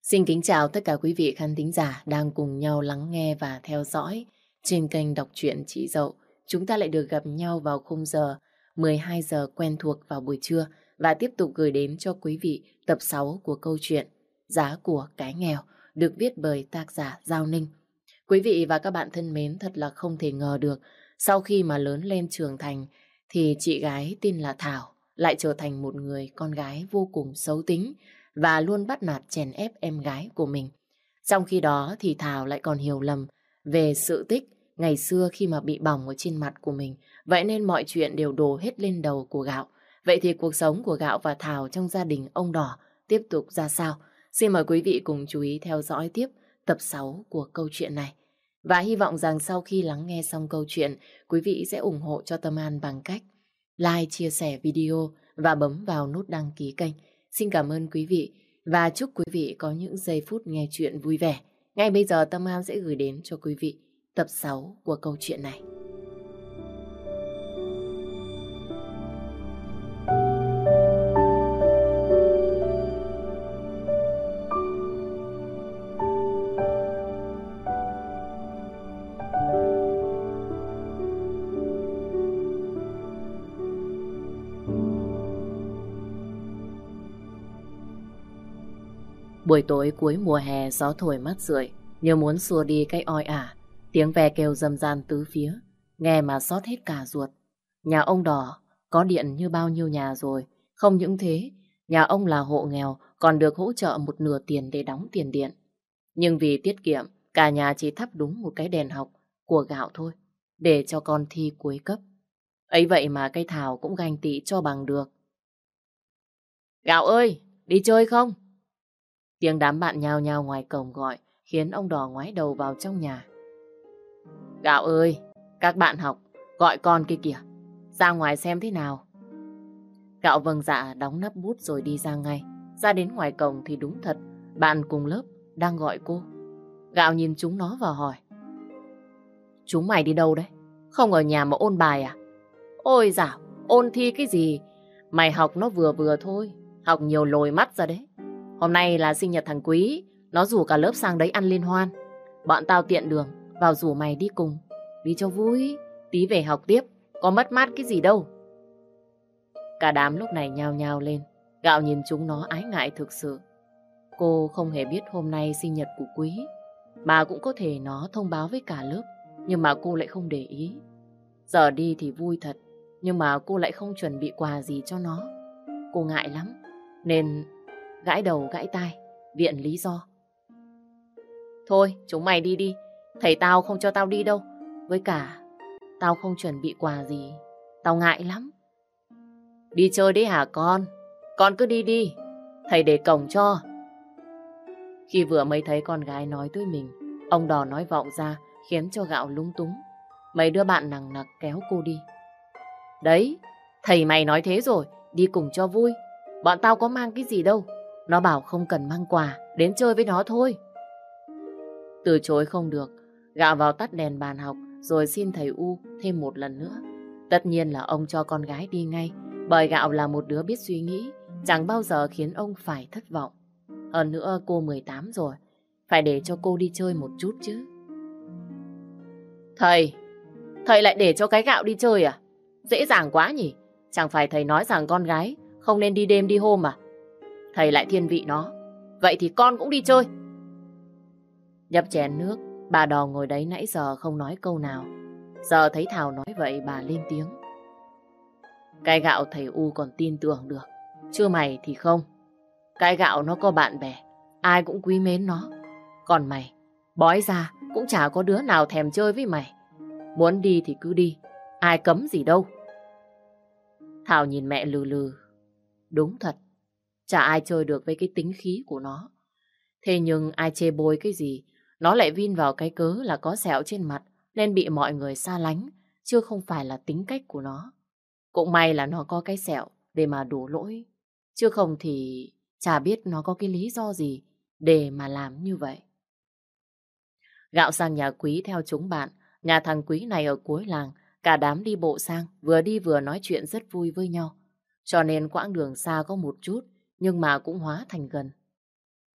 Xin kính chào tất cả quý vị khán thính giả đang cùng nhau lắng nghe và theo dõi trên kênh đọc truyện Chị Dậu. Chúng ta lại được gặp nhau vào khung giờ 12 giờ quen thuộc vào buổi trưa và tiếp tục gửi đến cho quý vị tập 6 của câu chuyện Giá của cái nghèo được viết bởi tác giả Giao Ninh. Quý vị và các bạn thân mến, thật là không thể ngờ được sau khi mà lớn lên trưởng thành thì chị gái tên là Thảo lại trở thành một người con gái vô cùng xấu tính và luôn bắt nạt chèn ép em gái của mình. Trong khi đó thì Thảo lại còn hiểu lầm về sự tích ngày xưa khi mà bị bỏng ở trên mặt của mình. Vậy nên mọi chuyện đều đổ hết lên đầu của Gạo. Vậy thì cuộc sống của Gạo và Thảo trong gia đình ông Đỏ tiếp tục ra sao? Xin mời quý vị cùng chú ý theo dõi tiếp tập 6 của câu chuyện này. Và hy vọng rằng sau khi lắng nghe xong câu chuyện, quý vị sẽ ủng hộ cho Tâm An bằng cách like, chia sẻ video và bấm vào nút đăng ký kênh. Xin cảm ơn quý vị và chúc quý vị có những giây phút nghe chuyện vui vẻ. Ngay bây giờ Tâm An sẽ gửi đến cho quý vị tập 6 của câu chuyện này. Buổi tối cuối mùa hè, gió thổi mát rượi như muốn xua đi cái oi ả. Tiếng ve kêu râm ran tứ phía, nghe mà xót hết cả ruột. Nhà ông Đỏ có điện như bao nhiêu nhà rồi. Không những thế, nhà ông là hộ nghèo còn được hỗ trợ một nửa tiền để đóng tiền điện. Nhưng vì tiết kiệm, cả nhà chỉ thắp đúng một cái đèn học của Gạo thôi, để cho con thi cuối cấp. Ấy vậy mà cái Thảo cũng ganh tị cho bằng được. Gạo ơi, đi chơi không? Tiếng đám bạn nhao nhao ngoài cổng gọi khiến ông Đỏ ngoái đầu vào trong nhà. Gạo ơi, các bạn học gọi con kia kìa, ra ngoài xem thế nào. Gạo vâng dạ đóng nắp bút rồi đi ra ngay. Ra đến ngoài cổng thì đúng thật, bạn cùng lớp đang gọi cô. Gạo nhìn chúng nó và hỏi. Chúng mày đi đâu đấy? Không ở nhà mà ôn bài à? Ôi dạo, ôn thi cái gì? Mày học nó vừa vừa thôi, học nhiều lồi mắt ra đấy. Hôm nay là sinh nhật thằng Quý, nó rủ cả lớp sang đấy ăn liên hoan. Bọn tao tiện đường, vào rủ mày đi cùng. Đi cho vui, tí về học tiếp, có mất mát cái gì đâu. Cả đám lúc này nhao nhao lên. Gạo nhìn chúng nó ái ngại thực sự. Cô không hề biết hôm nay sinh nhật của Quý, mà cũng có thể nó thông báo với cả lớp, nhưng mà cô lại không để ý. Giờ đi thì vui thật, nhưng mà cô lại không chuẩn bị quà gì cho nó. Cô ngại lắm, nên gãi đầu gãi tai, viện lý do. Thôi, chúng mày đi đi, thầy tao không cho tao đi đâu. Với cả, tao không chuẩn bị quà gì, tao ngại lắm. Đi chơi đấy hả con? Con cứ đi đi, thầy để cổng cho. Khi vừa mới thấy con gái nói với mình, ông Đỏ nói vọng ra khiến cho Gạo lúng túng. Mấy đứa bạn nằng nặc kéo cô đi. Đấy, thầy mày nói thế rồi, đi cùng cho vui. Bọn tao có mang cái gì đâu. Nó bảo không cần mang quà, đến chơi với nó thôi. Từ chối không được, Gạo vào tắt đèn bàn học rồi xin thầy U thêm một lần nữa. Tất nhiên là ông cho con gái đi ngay, bởi Gạo là một đứa biết suy nghĩ, chẳng bao giờ khiến ông phải thất vọng. Hơn nữa cô 18 rồi, phải để cho cô đi chơi một chút chứ. Thầy lại để cho cái Gạo đi chơi à? Dễ dàng quá nhỉ? Chẳng phải thầy nói rằng con gái không nên đi đêm đi hôm à? Thầy lại thiên vị nó. Vậy thì con cũng đi chơi. Nhấp chén nước, bà Đò ngồi đấy nãy giờ không nói câu nào. Giờ thấy Thảo nói vậy bà lên tiếng. Cái Gạo thầy U còn tin tưởng được, chứ mày thì không. Cái Gạo nó có bạn bè, ai cũng quý mến nó. Còn mày, bói ra cũng chả có đứa nào thèm chơi với mày. Muốn đi thì cứ đi, ai cấm gì đâu. Thảo nhìn mẹ lừ lừ. Đúng thật, chả ai chơi được với cái tính khí của nó. Thế nhưng ai chê bôi cái gì, nó lại vin vào cái cớ là có sẹo trên mặt nên bị mọi người xa lánh, chứ không phải là tính cách của nó. Cũng may là nó có cái sẹo để mà đổ lỗi, chứ không thì chả biết nó có cái lý do gì để mà làm như vậy. Gạo sang nhà Quý theo chúng bạn. Nhà thằng Quý này ở cuối làng, cả đám đi bộ sang, vừa đi vừa nói chuyện rất vui với nhau. Cho nên quãng đường xa có một chút, nhưng mà cũng hóa thành gần.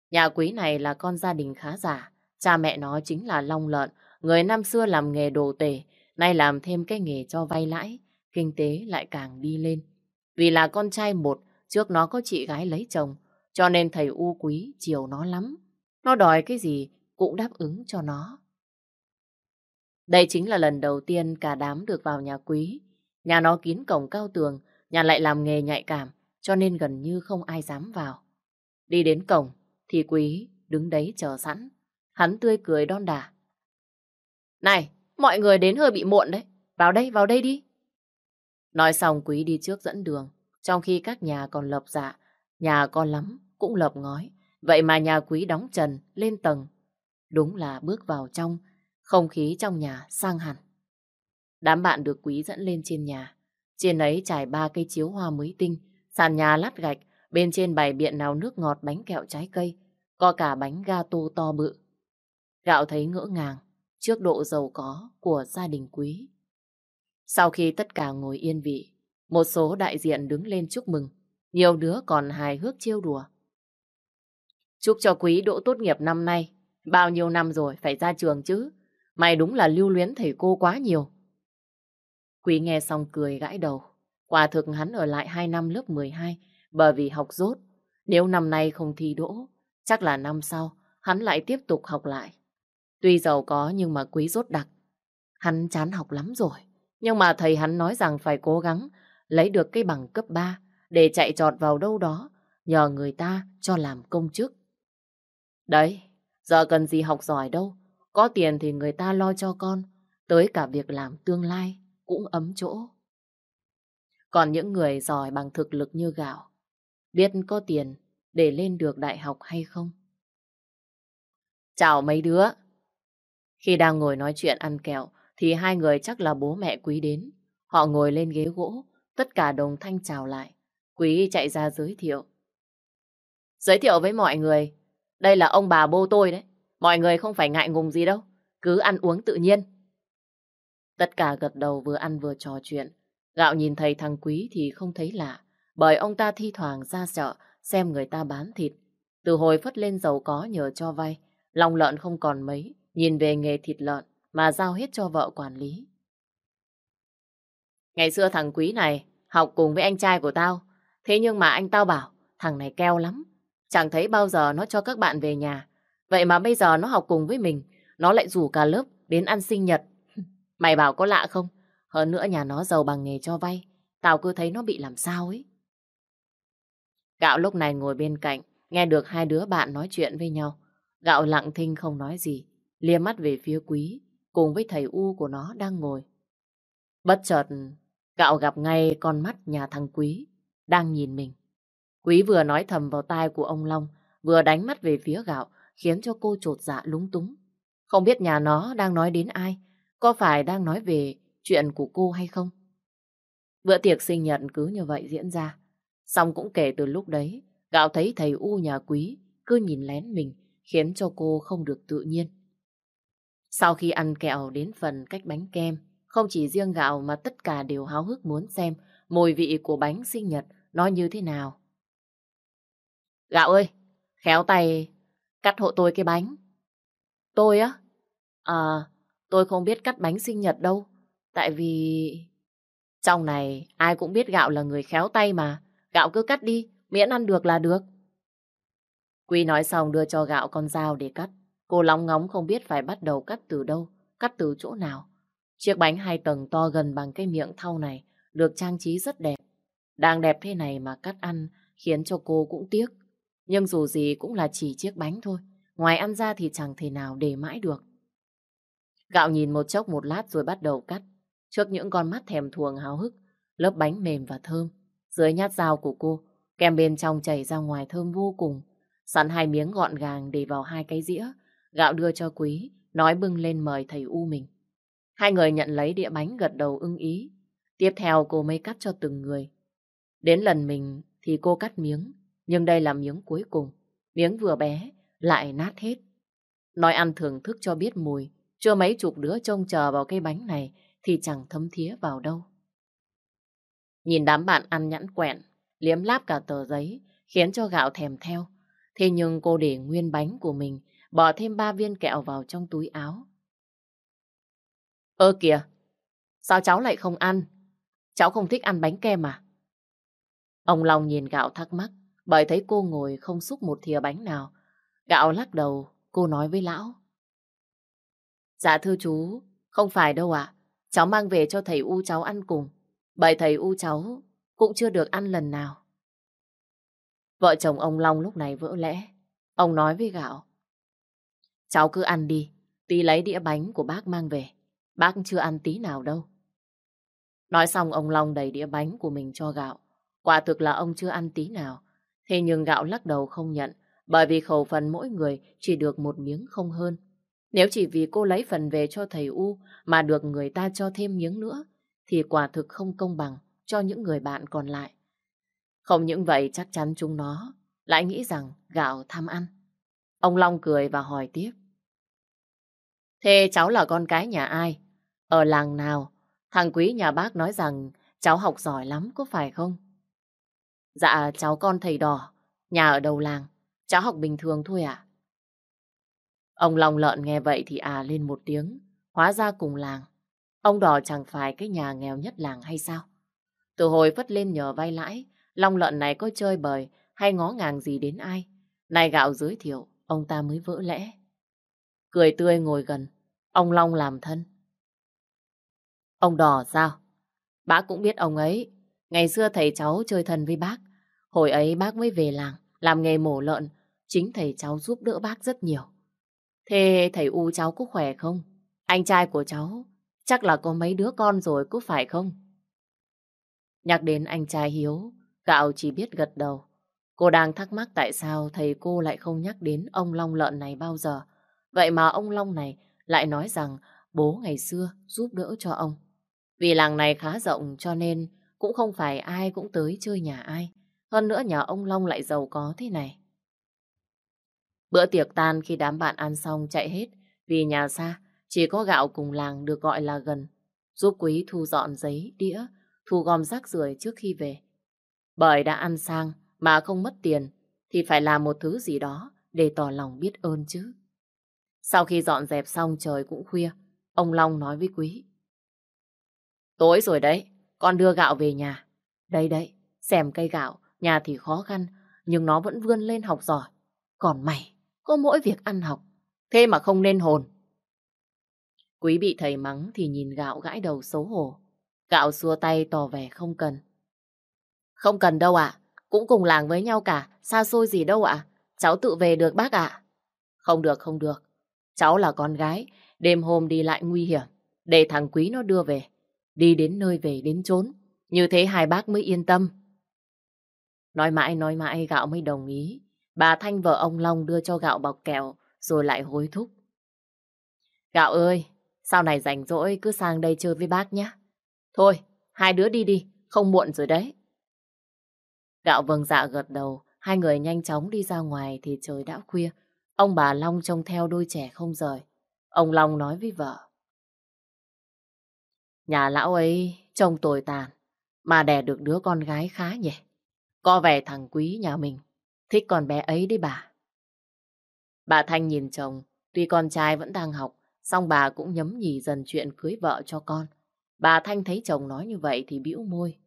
Nhà Quý này là con gia đình khá giả. Cha mẹ nó chính là Long Lợn, người năm xưa làm nghề đồ tể, nay làm thêm cái nghề cho vay lãi, kinh tế lại càng đi lên. Vì là con trai một, trước nó có chị gái lấy chồng, cho nên thầy U Quý chiều nó lắm. Nó đòi cái gì cũng đáp ứng cho nó. Đây chính là lần đầu tiên cả đám được vào nhà Quý. Nhà nó kín cổng cao tường, nhà lại làm nghề nhạy cảm, cho nên gần như không ai dám vào. Đi đến cổng, thì Quý đứng đấy chờ sẵn. Hắn tươi cười đon đả. Này, mọi người đến hơi bị muộn đấy. Vào đây đi. Nói xong Quý đi trước dẫn đường. Trong khi các nhà còn lợp dạ, nhà con lắm cũng lợp ngói. Vậy mà nhà Quý đóng trần lên tầng. Đúng là bước vào trong, không khí trong nhà sang hẳn. Đám bạn được Quý dẫn lên trên nhà. Trên ấy trải 3 cây chiếu hoa mới tinh, sàn nhà lát gạch, bên trên bày biện nào nước ngọt, bánh kẹo, trái cây, có cả bánh gato to bự. Gạo thấy ngỡ ngàng trước độ giàu có của gia đình Quý. Sau khi tất cả ngồi yên vị, một số đại diện đứng lên chúc mừng, nhiều đứa còn hài hước trêu đùa. Chúc cho Quý đỗ tốt nghiệp năm nay, bao nhiêu năm rồi phải ra trường chứ, mày đúng là lưu luyến thầy cô quá nhiều. Quý nghe xong cười gãi đầu. Quả thực hắn ở lại 2 năm lớp 12 bởi vì học dốt. Nếu năm nay không thi đỗ, chắc là năm sau hắn lại tiếp tục học lại. Tuy giàu có nhưng mà Quý dốt đặc. Hắn chán học lắm rồi. Nhưng mà thầy hắn nói rằng phải cố gắng lấy được cái bằng cấp 3 để chạy trọt vào đâu đó, nhờ người ta cho làm công chức. Đấy, giờ cần gì học giỏi đâu. Có tiền thì người ta lo cho con. Tới cả việc làm tương lai cũng ấm chỗ. Còn những người giỏi bằng thực lực như Gạo, biết có tiền để lên được đại học hay không? Chào mấy đứa. Khi đang ngồi nói chuyện ăn kẹo, thì hai người chắc là bố mẹ Quý đến. Họ ngồi lên ghế gỗ, tất cả đồng thanh chào lại. Quý chạy ra giới thiệu. Giới thiệu với mọi người, đây là ông bà bố tôi đấy. Mọi người không phải ngại ngùng gì đâu, cứ ăn uống tự nhiên. Tất cả gật đầu vừa ăn vừa trò chuyện. Gạo nhìn thấy thằng Quý thì không thấy lạ, bởi ông ta thi thoảng ra chợ xem người ta bán thịt. Từ hồi phất lên giàu có nhờ cho vay, lòng lợn không còn mấy, nhìn về nghề thịt lợn mà giao hết cho vợ quản lý. Ngày xưa thằng Quý này học cùng với anh trai của tao, thế nhưng mà anh tao bảo thằng này keo lắm, chẳng thấy bao giờ nó cho các bạn về nhà. Vậy mà bây giờ nó học cùng với mình, nó lại rủ cả lớp đến ăn sinh nhật. Mày bảo có lạ không? Hơn nữa nhà nó giàu bằng nghề cho vay, tao cứ thấy nó bị làm sao ấy. Gạo lúc này ngồi bên cạnh, nghe được hai đứa bạn nói chuyện với nhau. Gạo lặng thinh không nói gì, liếc mắt về phía Quý, cùng với thầy U của nó đang ngồi. Bất chợt, Gạo gặp ngay con mắt nhà thằng Quý, đang nhìn mình. Quý vừa nói thầm vào tai của ông Long, vừa đánh mắt về phía Gạo, khiến cho cô chột dạ lúng túng. Không biết nhà nó đang nói đến ai, có phải đang nói về chuyện của cô hay không? Bữa tiệc sinh nhật cứ như vậy diễn ra. Xong cũng kể từ lúc đấy, Gạo thấy thầy U nhà Quý cứ nhìn lén mình, khiến cho cô không được tự nhiên. Sau khi ăn kẹo đến phần cách bánh kem, không chỉ riêng Gạo mà tất cả đều háo hức muốn xem mùi vị của bánh sinh nhật nó như thế nào. Gạo ơi, khéo tay cắt hộ tôi cái bánh. Tôi á? À, tôi không biết cắt bánh sinh nhật đâu. Tại vì... Trong này ai cũng biết Gạo là người khéo tay mà. Gạo cứ cắt đi, miễn ăn được là được. Quy nói xong đưa cho Gạo con dao để cắt. Cô lóng ngóng không biết phải bắt đầu cắt từ đâu, cắt từ chỗ nào. Chiếc bánh 2 tầng to gần bằng cái miệng thau này được trang trí rất đẹp. Đang đẹp thế này mà cắt ăn khiến cho cô cũng tiếc. Nhưng dù gì cũng là chỉ chiếc bánh thôi. Ngoài ăn ra thì chẳng thể nào để mãi được. Gạo nhìn một chốc một lát rồi bắt đầu cắt. Trước những con mắt thèm thuồng háo hức, lớp bánh mềm và thơm. Dưới nhát dao của cô, kem bên trong chảy ra ngoài thơm vô cùng. Sẵn 2 miếng gọn gàng để vào 2 cái dĩa. Gạo đưa cho Quý, nói bưng lên mời thầy U mình. Hai người nhận lấy đĩa bánh gật đầu ưng ý. Tiếp theo cô mới cắt cho từng người. Đến lần mình thì cô cắt miếng, nhưng đây là miếng cuối cùng. Miếng vừa bé, lại nát hết. Nói ăn thưởng thức cho biết mùi, chưa mấy chục đứa trông chờ vào cái bánh này thì chẳng thấm thía vào đâu. Nhìn đám bạn ăn nhẵn quẹn, liếm láp cả tờ giấy, khiến cho Gạo thèm theo. Thế nhưng cô để nguyên bánh của mình, bỏ thêm 3 viên kẹo vào trong túi áo. Ơ kìa, sao cháu lại không ăn? Cháu không thích ăn bánh kem à? Ông Long nhìn Gạo thắc mắc, bởi thấy cô ngồi không xúc một thìa bánh nào. Gạo lắc đầu, cô nói với lão. Dạ thưa chú, không phải đâu ạ. Cháu mang về cho thầy U cháu ăn cùng. Bởi thầy U cháu cũng chưa được ăn lần nào. Vợ chồng ông Long lúc này vỡ lẽ. Ông nói với Gạo. Cháu cứ ăn đi, tí lấy đĩa bánh của bác mang về. Bác chưa ăn tí nào đâu. Nói xong ông Long đẩy đĩa bánh của mình cho Gạo. Quả thực là ông chưa ăn tí nào. Thế nhưng Gạo lắc đầu không nhận, bởi vì khẩu phần mỗi người chỉ được một miếng không hơn. Nếu chỉ vì cô lấy phần về cho thầy U mà được người ta cho thêm miếng nữa, thì quả thực không công bằng cho những người bạn còn lại. Không những vậy chắc chắn chúng nó lại nghĩ rằng Gạo tham ăn. Ông Long cười và hỏi tiếp. Thế cháu là con cái nhà ai? Ở làng nào? Thằng Quý nhà bác nói rằng cháu học giỏi lắm, có phải không? Dạ, cháu con thầy Đỏ, nhà ở đầu làng. Cháu học bình thường thôi ạ. Ông Long Lợn nghe vậy thì lên một tiếng. Hóa ra cùng làng. Ông Đỏ chẳng phải cái nhà nghèo nhất làng hay sao? Từ hồi phất lên nhờ vay lãi, Long Lợn này có chơi bời hay ngó ngàng gì đến ai? Này Gạo giới thiệu, ông ta mới vỡ lẽ. Cười tươi ngồi gần, ông Long làm thân. Ông Đỏ sao? Bác cũng biết ông ấy. Ngày xưa thầy cháu chơi thân với bác. Hồi ấy bác mới về làng, làm nghề mổ lợn. Chính thầy cháu giúp đỡ bác rất nhiều. Thế thầy U cháu có khỏe không? Anh trai của cháu chắc là có mấy đứa con rồi, có phải không? Nhắc đến anh trai Hiếu, Gạo chỉ biết gật đầu. Cô đang thắc mắc tại sao thầy cô lại không nhắc đến ông Long Lợn này bao giờ. Vậy mà ông Long này lại nói rằng bố ngày xưa giúp đỡ cho ông. Vì làng này khá rộng cho nên cũng không phải ai cũng tới chơi nhà ai. Hơn nữa nhà ông Long lại giàu có thế này. Bữa tiệc tan khi đám bạn ăn xong chạy hết vì nhà xa, chỉ có Gạo cùng làng được gọi là gần, giúp Quý thu dọn giấy, đĩa, thu gom rác rưởi trước khi về. Bởi đã ăn sang mà không mất tiền thì phải làm một thứ gì đó để tỏ lòng biết ơn chứ. Sau khi dọn dẹp xong trời cũng khuya, ông Long nói với Quý. Tối rồi đấy, con đưa Gạo về nhà. Đây đấy, xem cây gạo, nhà thì khó khăn, nhưng nó vẫn vươn lên học giỏi. Còn mày, có mỗi việc ăn học, thế mà không nên hồn. Quý bị thầy mắng thì nhìn Gạo gãi đầu xấu hổ. Gạo xua tay tỏ vẻ không cần. Không cần đâu ạ, cũng cùng làng với nhau cả, xa xôi gì đâu ạ. Cháu tự về được bác ạ. Không được, không được. Cháu là con gái, đêm hôm đi lại nguy hiểm. Để thằng Quý nó đưa về. Đi đến nơi về đến chốn. Như thế hai bác mới yên tâm. Nói mãi Gạo mới đồng ý. Bà Thanh vợ ông Long đưa cho Gạo bọc kẹo rồi lại hối thúc. Gạo ơi, sau này rảnh rỗi cứ sang đây chơi với bác nhé. Thôi, hai đứa đi đi, không muộn rồi đấy. Gạo vâng dạ gật đầu, hai người nhanh chóng đi ra ngoài thì trời đã khuya. Ông bà Long trông theo đôi trẻ không rời. Ông Long nói với vợ. Nhà lão ấy trông tồi tàn, mà đẻ được đứa con gái khá nhỉ. Có vẻ thằng Quý nhà mình thích con bé ấy đấy bà. Bà Thanh nhìn chồng, tuy con trai vẫn đang học, song bà cũng nhấm nhì dần chuyện cưới vợ cho con. Bà Thanh thấy chồng nói như vậy thì bĩu môi.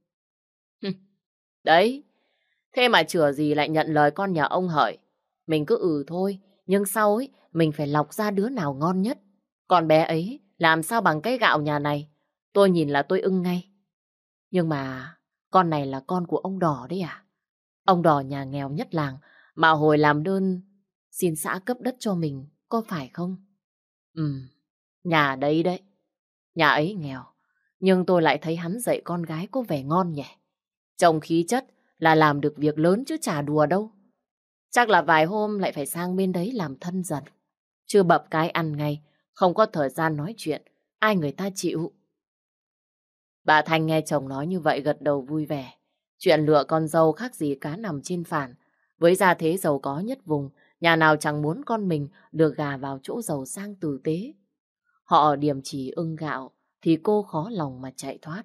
Đấy, thế mà chửa gì lại nhận lời con nhà ông hợi. Mình cứ thôi, nhưng sau ấy mình phải lọc ra đứa nào ngon nhất. Con bé ấy làm sao bằng cái gạo nhà này, tôi nhìn là tôi ưng ngay. Nhưng mà con này là con của ông Đỏ đấy à? Ông Đỏ nhà nghèo nhất làng mà hồi làm đơn xin xã cấp đất cho mình, có phải không? Ừ, nhà đấy đấy. Nhà ấy nghèo, nhưng tôi lại thấy hắn dạy con gái có vẻ ngon nhỉ. Trông khí chất là làm được việc lớn chứ chả đùa đâu. Chắc là vài hôm lại phải sang bên đấy làm thân dần. Chưa bập cái ăn ngay, không có thời gian nói chuyện, ai người ta chịu. Bà Thanh nghe chồng nói như vậy gật đầu vui vẻ. Chuyện lựa con dâu khác gì cá nằm trên phản. Với gia thế giàu có nhất vùng, nhà nào chẳng muốn con mình được gà vào chỗ giàu sang tử tế. Họ điểm chỉ ưng Gạo, thì cô khó lòng mà chạy thoát.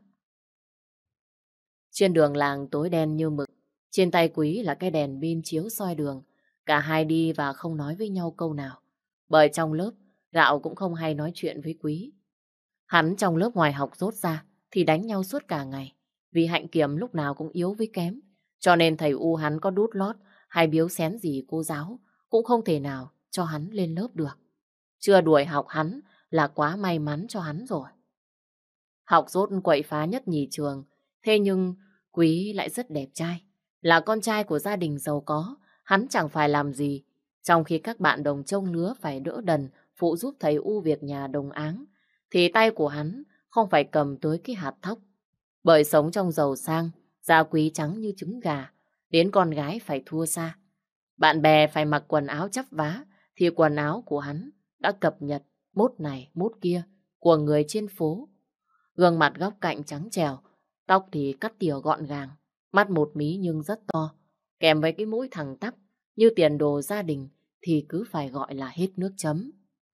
Trên đường làng tối đen như mực, trên tay Quý là cái đèn pin chiếu soi đường. Cả hai đi và không nói với nhau câu nào. Bởi trong lớp, Gạo cũng không hay nói chuyện với Quý. Hắn trong lớp ngoài học dốt ra thì đánh nhau suốt cả ngày. Vì hạnh kiểm lúc nào cũng yếu với kém. Cho nên thầy U hắn có đút lót hay biếu xén gì cô giáo cũng không thể nào cho hắn lên lớp được. Chưa đuổi học hắn là quá may mắn cho hắn rồi. Học dốt quậy phá nhất nhì trường. Thế nhưng Quý lại rất đẹp trai. Là con trai của gia đình giàu có, hắn chẳng phải làm gì. Trong khi các bạn đồng trông lứa phải đỡ đần, phụ giúp thầy U việc nhà đồng áng, thì tay của hắn không phải cầm tới cái hạt thóc. Bởi sống trong giàu sang, da Quý trắng như trứng gà, đến con gái phải thua xa. Bạn bè phải mặc quần áo chắp vá, thì quần áo của hắn đã cập nhật mốt này mốt kia của người trên phố. Gương mặt góc cạnh trắng trẻo, tóc thì cắt tỉa gọn gàng, mắt một mí nhưng rất to, kèm với cái mũi thẳng tắp như tiền đồ gia đình thì cứ phải gọi là hết nước chấm.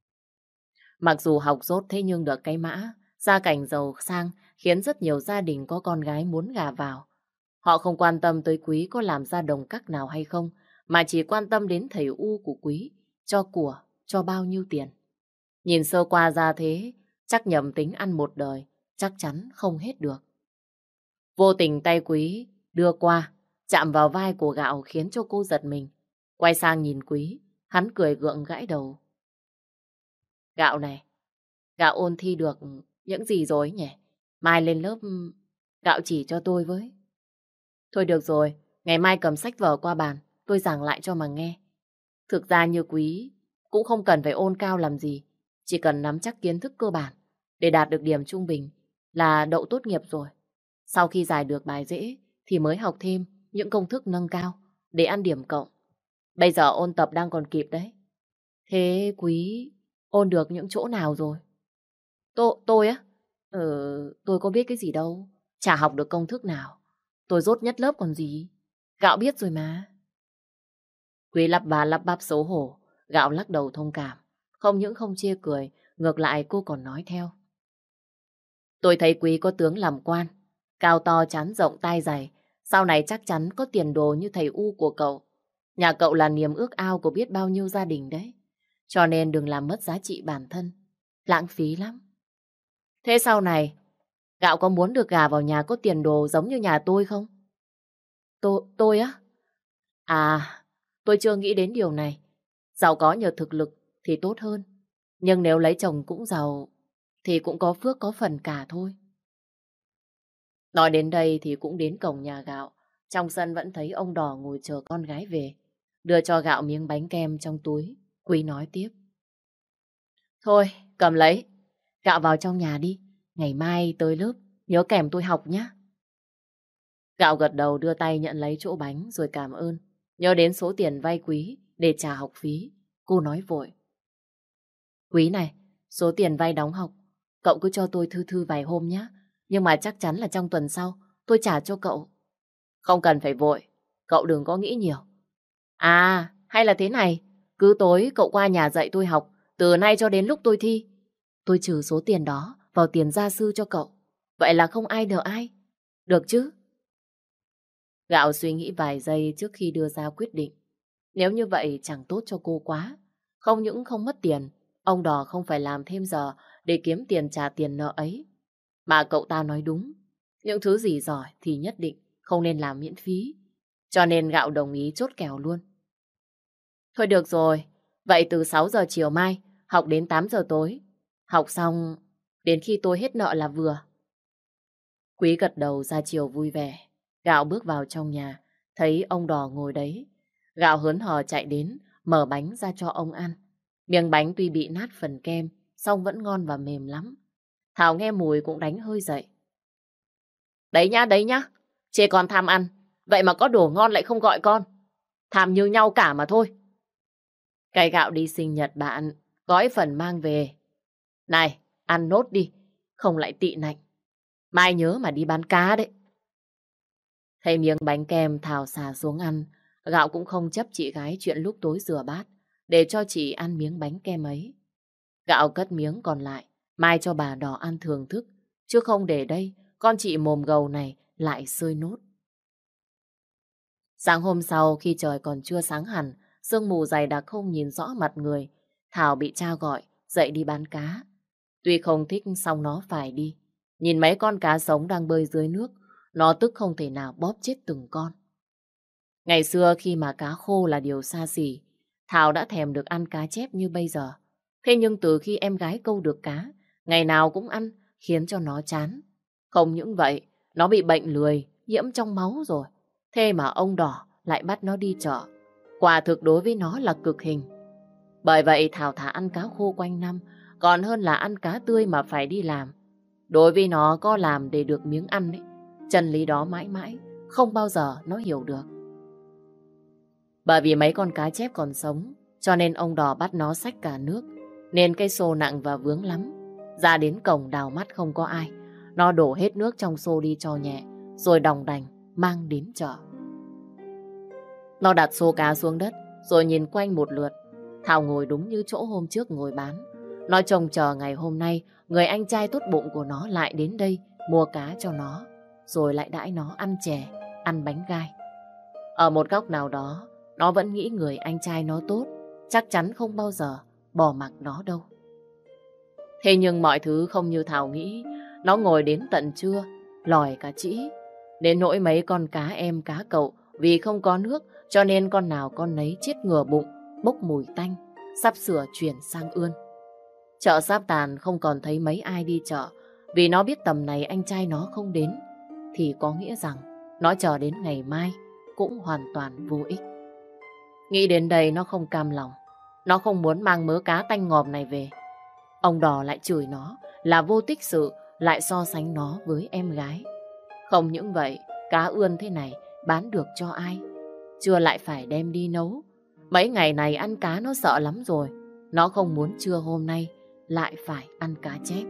Mặc dù học dốt thế nhưng được cái mã, gia cảnh giàu sang khiến rất nhiều gia đình có con gái muốn gả vào. Họ không quan tâm tới Quý có làm ra đồng các nào hay không, mà chỉ quan tâm đến thầy U của Quý, cho của, cho bao nhiêu tiền. Nhìn sơ qua ra thế, chắc nhầm tính ăn một đời, chắc chắn không hết được. Vô tình tay Quý đưa qua, chạm vào vai của Gạo khiến cho cô giật mình. Quay sang nhìn Quý, hắn cười gượng gãi đầu. Gạo này, Gạo ôn thi được những gì rồi nhỉ? Mai lên lớp Gạo chỉ cho tôi với. Thôi được rồi, ngày mai cầm sách vở qua bàn, tôi giảng lại cho mà nghe. Thực ra như Quý cũng không cần phải ôn cao làm gì, chỉ cần nắm chắc kiến thức cơ bản để đạt được điểm trung bình là đậu tốt nghiệp rồi. Sau khi giải được bài dễ thì mới học thêm những công thức nâng cao để ăn điểm cộng. Bây giờ ôn tập đang còn kịp đấy. Thế Quý ôn được những chỗ nào rồi? Tôi á? Tôi có biết cái gì đâu. Chả học được công thức nào. Tôi dốt nhất lớp còn gì. Gạo biết rồi mà. Quý lắp bà lắp bắp xấu hổ. Gạo lắc đầu thông cảm. Không những không chê cười, ngược lại cô còn nói theo. Tôi thấy Quý có tướng làm quan. Cao to trán rộng tai dày. Sau này chắc chắn có tiền đồ như thầy U của cậu. Nhà cậu là niềm ước ao của biết bao nhiêu gia đình đấy. Cho nên đừng làm mất giá trị bản thân. Lãng phí lắm. Thế sau này, Gạo có muốn được gả vào nhà có tiền đồ giống như nhà tôi không? Tôi á? À, tôi chưa nghĩ đến điều này. Giàu có nhờ thực lực thì tốt hơn. Nhưng nếu lấy chồng cũng giàu thì cũng có phước có phần cả thôi. Nói đến đây thì cũng đến cổng nhà Gạo. Trong sân vẫn thấy ông Đỏ ngồi chờ con gái về. Đưa cho Gạo miếng bánh kem trong túi. Quý nói tiếp. Thôi, cầm lấy. Gạo vào trong nhà đi. Ngày mai tới lớp, nhớ kèm tôi học nhé. Gạo gật đầu đưa tay nhận lấy chỗ bánh rồi cảm ơn. Nhớ đến số tiền vay Quý để trả học phí. Cô nói vội. Quý này, số tiền vay đóng học, cậu cứ cho tôi thư thư vài hôm nhé. Nhưng mà chắc chắn là trong tuần sau tôi trả cho cậu. Không cần phải vội, cậu đừng có nghĩ nhiều. À, hay là thế này, cứ tối cậu qua nhà dạy tôi học, từ nay cho đến lúc tôi thi. Tôi trừ số tiền đó vào tiền gia sư cho cậu. Vậy là không ai nợ ai. Được chứ? Gạo suy nghĩ vài giây trước khi đưa ra quyết định. Nếu như vậy chẳng tốt cho cô quá. Không những không mất tiền, ông Đò không phải làm thêm giờ để kiếm tiền trả tiền nợ ấy. Mà cậu ta nói đúng. Những thứ gì giỏi thì nhất định không nên làm miễn phí. Cho nên Gạo đồng ý chốt kèo luôn. Thôi được rồi, vậy từ 6 giờ chiều mai, học đến 8 giờ tối. Học xong, đến khi tôi hết nợ là vừa. Quý gật đầu ra chiều vui vẻ. Gạo bước vào trong nhà, thấy ông Đò ngồi đấy. Gạo hớn hở chạy đến, mở bánh ra cho ông ăn. Miếng bánh tuy bị nát phần kem, song vẫn ngon và mềm lắm. Thảo nghe mùi cũng đánh hơi dậy. Đấy nhá, chê con tham ăn. Vậy mà có đồ ngon lại không gọi con. Tham như nhau cả mà thôi. Cái Gạo đi sinh nhật bạn, gói phần mang về. Này, ăn nốt đi, không lại tị nạnh. Mai nhớ mà đi bán cá đấy. Thấy miếng bánh kem Thảo xà xuống ăn, Gạo cũng không chấp chị gái chuyện lúc tối rửa bát, để cho chị ăn miếng bánh kem ấy. Gạo cất miếng còn lại, mai cho bà Đỏ ăn thưởng thức, chứ không để đây, con chị mồm gầu này lại sơi nốt. Sáng hôm sau khi trời còn chưa sáng hẳn, sương mù dày đặc không nhìn rõ mặt người. Thảo bị cha gọi, dậy đi bán cá. Tuy không thích song nó phải đi. Nhìn mấy con cá sống đang bơi dưới nước, nó tức không thể nào bóp chết từng con. Ngày xưa khi mà cá khô là điều xa xỉ, Thảo đã thèm được ăn cá chép như bây giờ. Thế nhưng từ khi em gái câu được cá, ngày nào cũng ăn, khiến cho nó chán. Không những vậy, nó bị bệnh lười, nhiễm trong máu rồi. Thế mà ông Đỏ lại bắt nó đi chợ. Quả thực đối với nó là cực hình. Bởi vậy Thảo thả ăn cá khô quanh năm, còn hơn là ăn cá tươi mà phải đi làm. Đối với nó có làm để được miếng ăn ấy, chân lý đó mãi mãi, không bao giờ nó hiểu được. Bởi vì mấy con cá chép còn sống, cho nên ông Đỏ bắt nó xách cả nước, nên cái xô nặng và vướng lắm. Ra đến cổng đào mắt không có ai, nó đổ hết nước trong xô đi cho nhẹ, rồi đòng đành mang đến chợ. Nó đặt xô cá xuống đất, rồi nhìn quanh một lượt. Thảo ngồi đúng như chỗ hôm trước ngồi bán. Nó trông chờ ngày hôm nay, người anh trai tốt bụng của nó lại đến đây mua cá cho nó, rồi lại đãi nó ăn chè, ăn bánh gai. Ở một góc nào đó, nó vẫn nghĩ người anh trai nó tốt, chắc chắn không bao giờ bỏ mặc nó đâu. Thế nhưng mọi thứ không như Thảo nghĩ. Nó ngồi đến tận trưa, lòi cả trĩ. Đến nỗi mấy con cá em cá cậu, vì không có nước cho nên con nào con nấy chết ngửa bụng, bốc mùi tanh, sắp sửa chuyển sang ươn. Chợ sắp tàn, không còn thấy mấy ai đi chợ, vì nó biết tầm này anh trai nó không đến, thì có nghĩa rằng nó chờ đến ngày mai cũng hoàn toàn vô ích. Nghĩ đến đây nó không cam lòng. Nó không muốn mang mớ cá tanh ngòm này về. Ông Đỏ lại chửi nó là vô tích sự, lại so sánh nó với em gái. Không những vậy, cá ươn thế này bán được cho ai? Chưa lại phải đem đi nấu. Mấy ngày này ăn cá nó sợ lắm rồi. Nó không muốn trưa hôm nay lại phải ăn cá chép.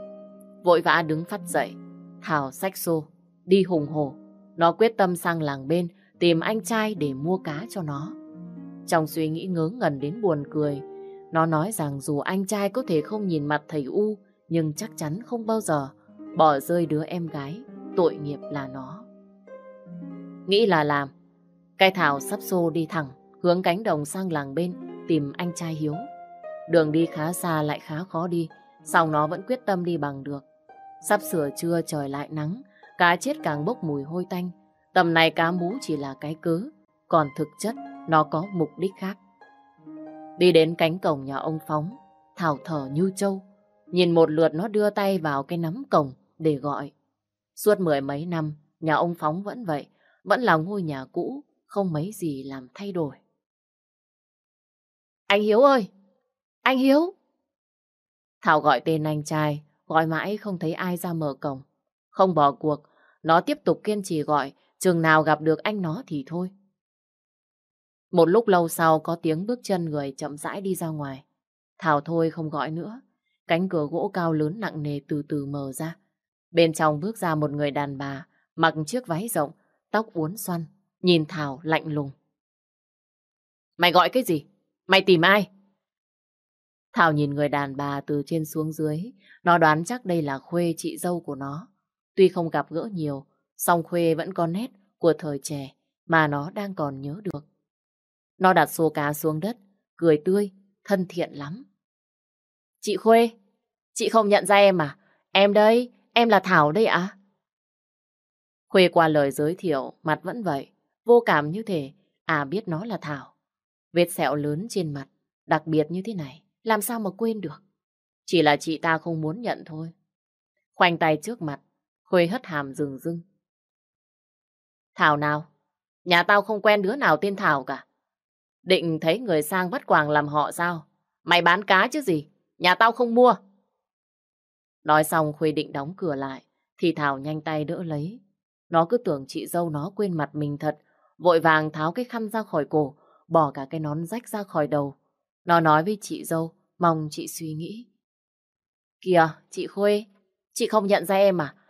Vội vã đứng phắt dậy, Thảo xách xô đi hùng hổ. Nó quyết tâm sang làng bên tìm anh trai để mua cá cho nó. Trong suy nghĩ ngớ ngẩn đến buồn cười, nó nói rằng dù anh trai có thể không nhìn mặt thầy U, nhưng chắc chắn không bao giờ bỏ rơi đứa em gái tội nghiệp là nó. Nghĩ là làm, cái Thảo xách xô đi thẳng hướng cánh đồng sang làng bên tìm anh trai Hiếu. Đường đi khá xa lại khá khó đi, song nó vẫn quyết tâm đi bằng được. Sắp sửa trưa trời lại nắng, cá chết càng bốc mùi hôi tanh. Tầm này cá mú chỉ là cái cớ, còn thực chất nó có mục đích khác. Đi đến cánh cổng nhà ông Phóng, Thảo thở như trâu. Nhìn một lượt nó đưa tay vào cái nắm cổng để gọi. Suốt 10 mấy năm, nhà ông Phóng vẫn vậy, vẫn là ngôi nhà cũ, không mấy gì làm thay đổi. Anh Hiếu ơi! Anh Hiếu! Thảo gọi tên anh trai, gọi mãi không thấy ai ra mở cổng. Không bỏ cuộc, nó tiếp tục kiên trì gọi, chừng nào gặp được anh nó thì thôi. Một lúc lâu sau có tiếng bước chân người chậm rãi đi ra ngoài. Thảo thôi không gọi nữa. Cánh cửa gỗ cao lớn nặng nề từ từ mở ra. Bên trong bước ra một người đàn bà, mặc chiếc váy rộng, tóc uốn xoăn, nhìn Thảo lạnh lùng. Mày gọi cái gì? Mày tìm ai? Thảo nhìn người đàn bà từ trên xuống dưới, nó đoán chắc đây là Khuê, chị dâu của nó. Tuy không gặp gỡ nhiều, song Khuê vẫn có nét của thời trẻ mà nó đang còn nhớ được. Nó đặt xô cá xuống đất, cười tươi, thân thiện lắm. Chị Khuê, chị không nhận ra em à? Em đây, em là Thảo đây ạ. Khuê qua lời giới thiệu, mặt vẫn vậy, vô cảm như thể biết nó là Thảo. Vết sẹo lớn trên mặt, đặc biệt như thế này, làm sao mà quên được. Chỉ là chị ta không muốn nhận thôi. Khoanh tay trước mặt, Khuê hất hàm rừng rưng. Thảo nào? Nhà tao không quen đứa nào tên Thảo cả. Định thấy người sang vắt quàng làm họ sao? Mày bán cá chứ gì? Nhà tao không mua. Nói xong Khuê định đóng cửa lại, thì Thảo nhanh tay đỡ lấy. Nó cứ tưởng chị dâu nó quên mặt mình thật, vội vàng tháo cái khăn ra khỏi cổ, bỏ cả cái nón rách ra khỏi đầu. Nó nói với chị dâu, mong chị suy nghĩ. Kìa, chị Khuê, chị không nhận ra em à?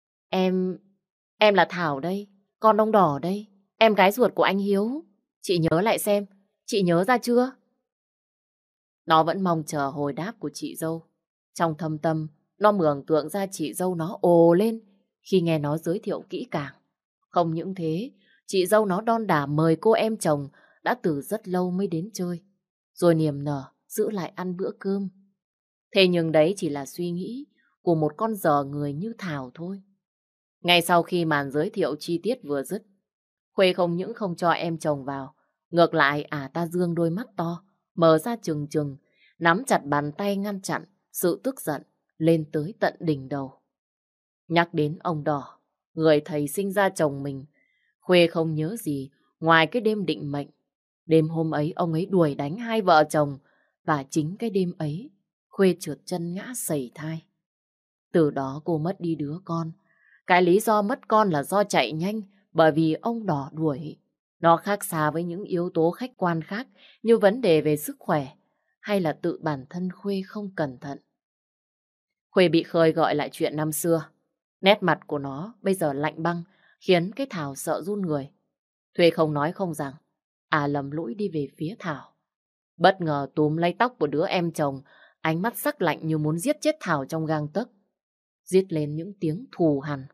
Em là Thảo đây, con ông Đỏ đây, em gái ruột của anh Hiếu. Chị nhớ lại xem, chị nhớ ra chưa? Nó vẫn mong chờ hồi đáp của chị dâu. Trong thâm tâm, nó mường tượng ra chị dâu nó ồ lên khi nghe nó giới thiệu kỹ càng. Không những thế, chị dâu nó đon đả mời cô em chồng đã từ rất lâu mới đến chơi, rồi niềm nở giữ lại ăn bữa cơm. Thế nhưng đấy chỉ là suy nghĩ của một con dở người như Thảo thôi. Ngay sau khi màn giới thiệu chi tiết vừa dứt, Khuê không những không cho em chồng vào, ngược lại ta dương đôi mắt to, mở ra trừng trừng, nắm chặt bàn tay ngăn chặn sự tức giận lên tới tận đỉnh đầu. Nhắc đến ông Đỏ, người thầy sinh ra chồng mình, Khuê không nhớ gì ngoài cái đêm định mệnh. Đêm hôm ấy ông ấy đuổi đánh hai vợ chồng, và chính cái đêm ấy Khuê trượt chân ngã sẩy thai. Từ đó cô mất đi đứa con. Cái lý do mất con là do chạy nhanh bởi vì ông Đỏ đuổi. Nó khác xa với những yếu tố khách quan khác như vấn đề về sức khỏe hay là tự bản thân Khuê không cẩn thận. Khuê bị Khơi gọi lại chuyện năm xưa. Nét mặt của nó bây giờ lạnh băng khiến cái Thảo sợ run người. Thuê không nói không rằng lầm lũi đi về phía Thảo. Bất ngờ túm lấy tóc của đứa em chồng, ánh mắt sắc lạnh như muốn giết chết Thảo trong gang tấc. Giết lên những tiếng thù hằn.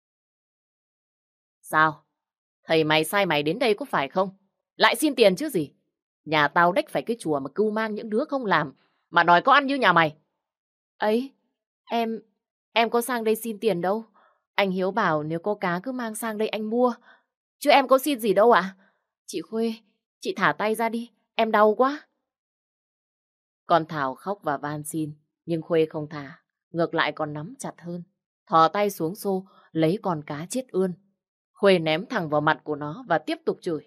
Sao? Thầy mày sai mày đến đây có phải không? Lại xin tiền chứ gì? Nhà tao đếch phải cái chùa mà cưu mang những đứa không làm mà đòi có ăn như nhà mày. Ấy, em có sang đây xin tiền đâu. Anh Hiếu bảo nếu có cá cứ mang sang đây anh mua. Chứ em có xin gì đâu ạ. Chị Khuê, chị thả tay ra đi, em đau quá. Con Thảo khóc và van xin, nhưng Khuê không thả, ngược lại còn nắm chặt hơn. Thò tay xuống xô, lấy con cá chết ươn. Khuê ném thẳng vào mặt của nó và tiếp tục chửi.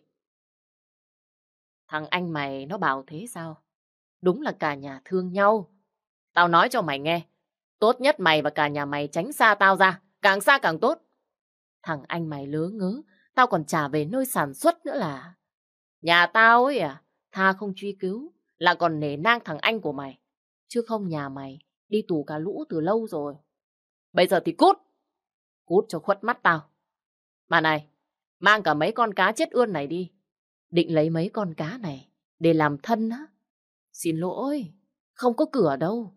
Thằng anh mày nó bảo thế sao? Đúng là cả nhà thương nhau. Tao nói cho mày nghe, tốt nhất mày và cả nhà mày tránh xa tao ra, càng xa càng tốt. Thằng anh mày lớ ngớ, tao còn trả về nơi sản xuất nữa là. Nhà tao ấy tha không truy cứu, là còn nể nang thằng anh của mày. Chứ không nhà mày đi tù cả lũ từ lâu rồi. Bây giờ thì cút, cút cho khuất mắt tao. Mà này, mang cả mấy con cá chết ươn này đi. Định lấy mấy con cá này để làm thân á. Xin lỗi, không có cửa đâu.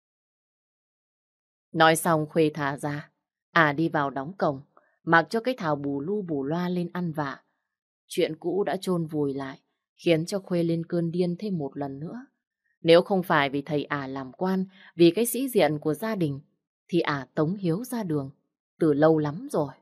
Nói xong Khuê thả ra. Đi vào đóng cổng, mặc cho cái Thảo bù lu bù loa lên ăn vạ. Chuyện cũ đã chôn vùi lại, khiến cho Khuê lên cơn điên thêm một lần nữa. Nếu không phải vì thầy làm quan, vì cái sĩ diện của gia đình, thì tống Hiếu ra đường từ lâu lắm rồi.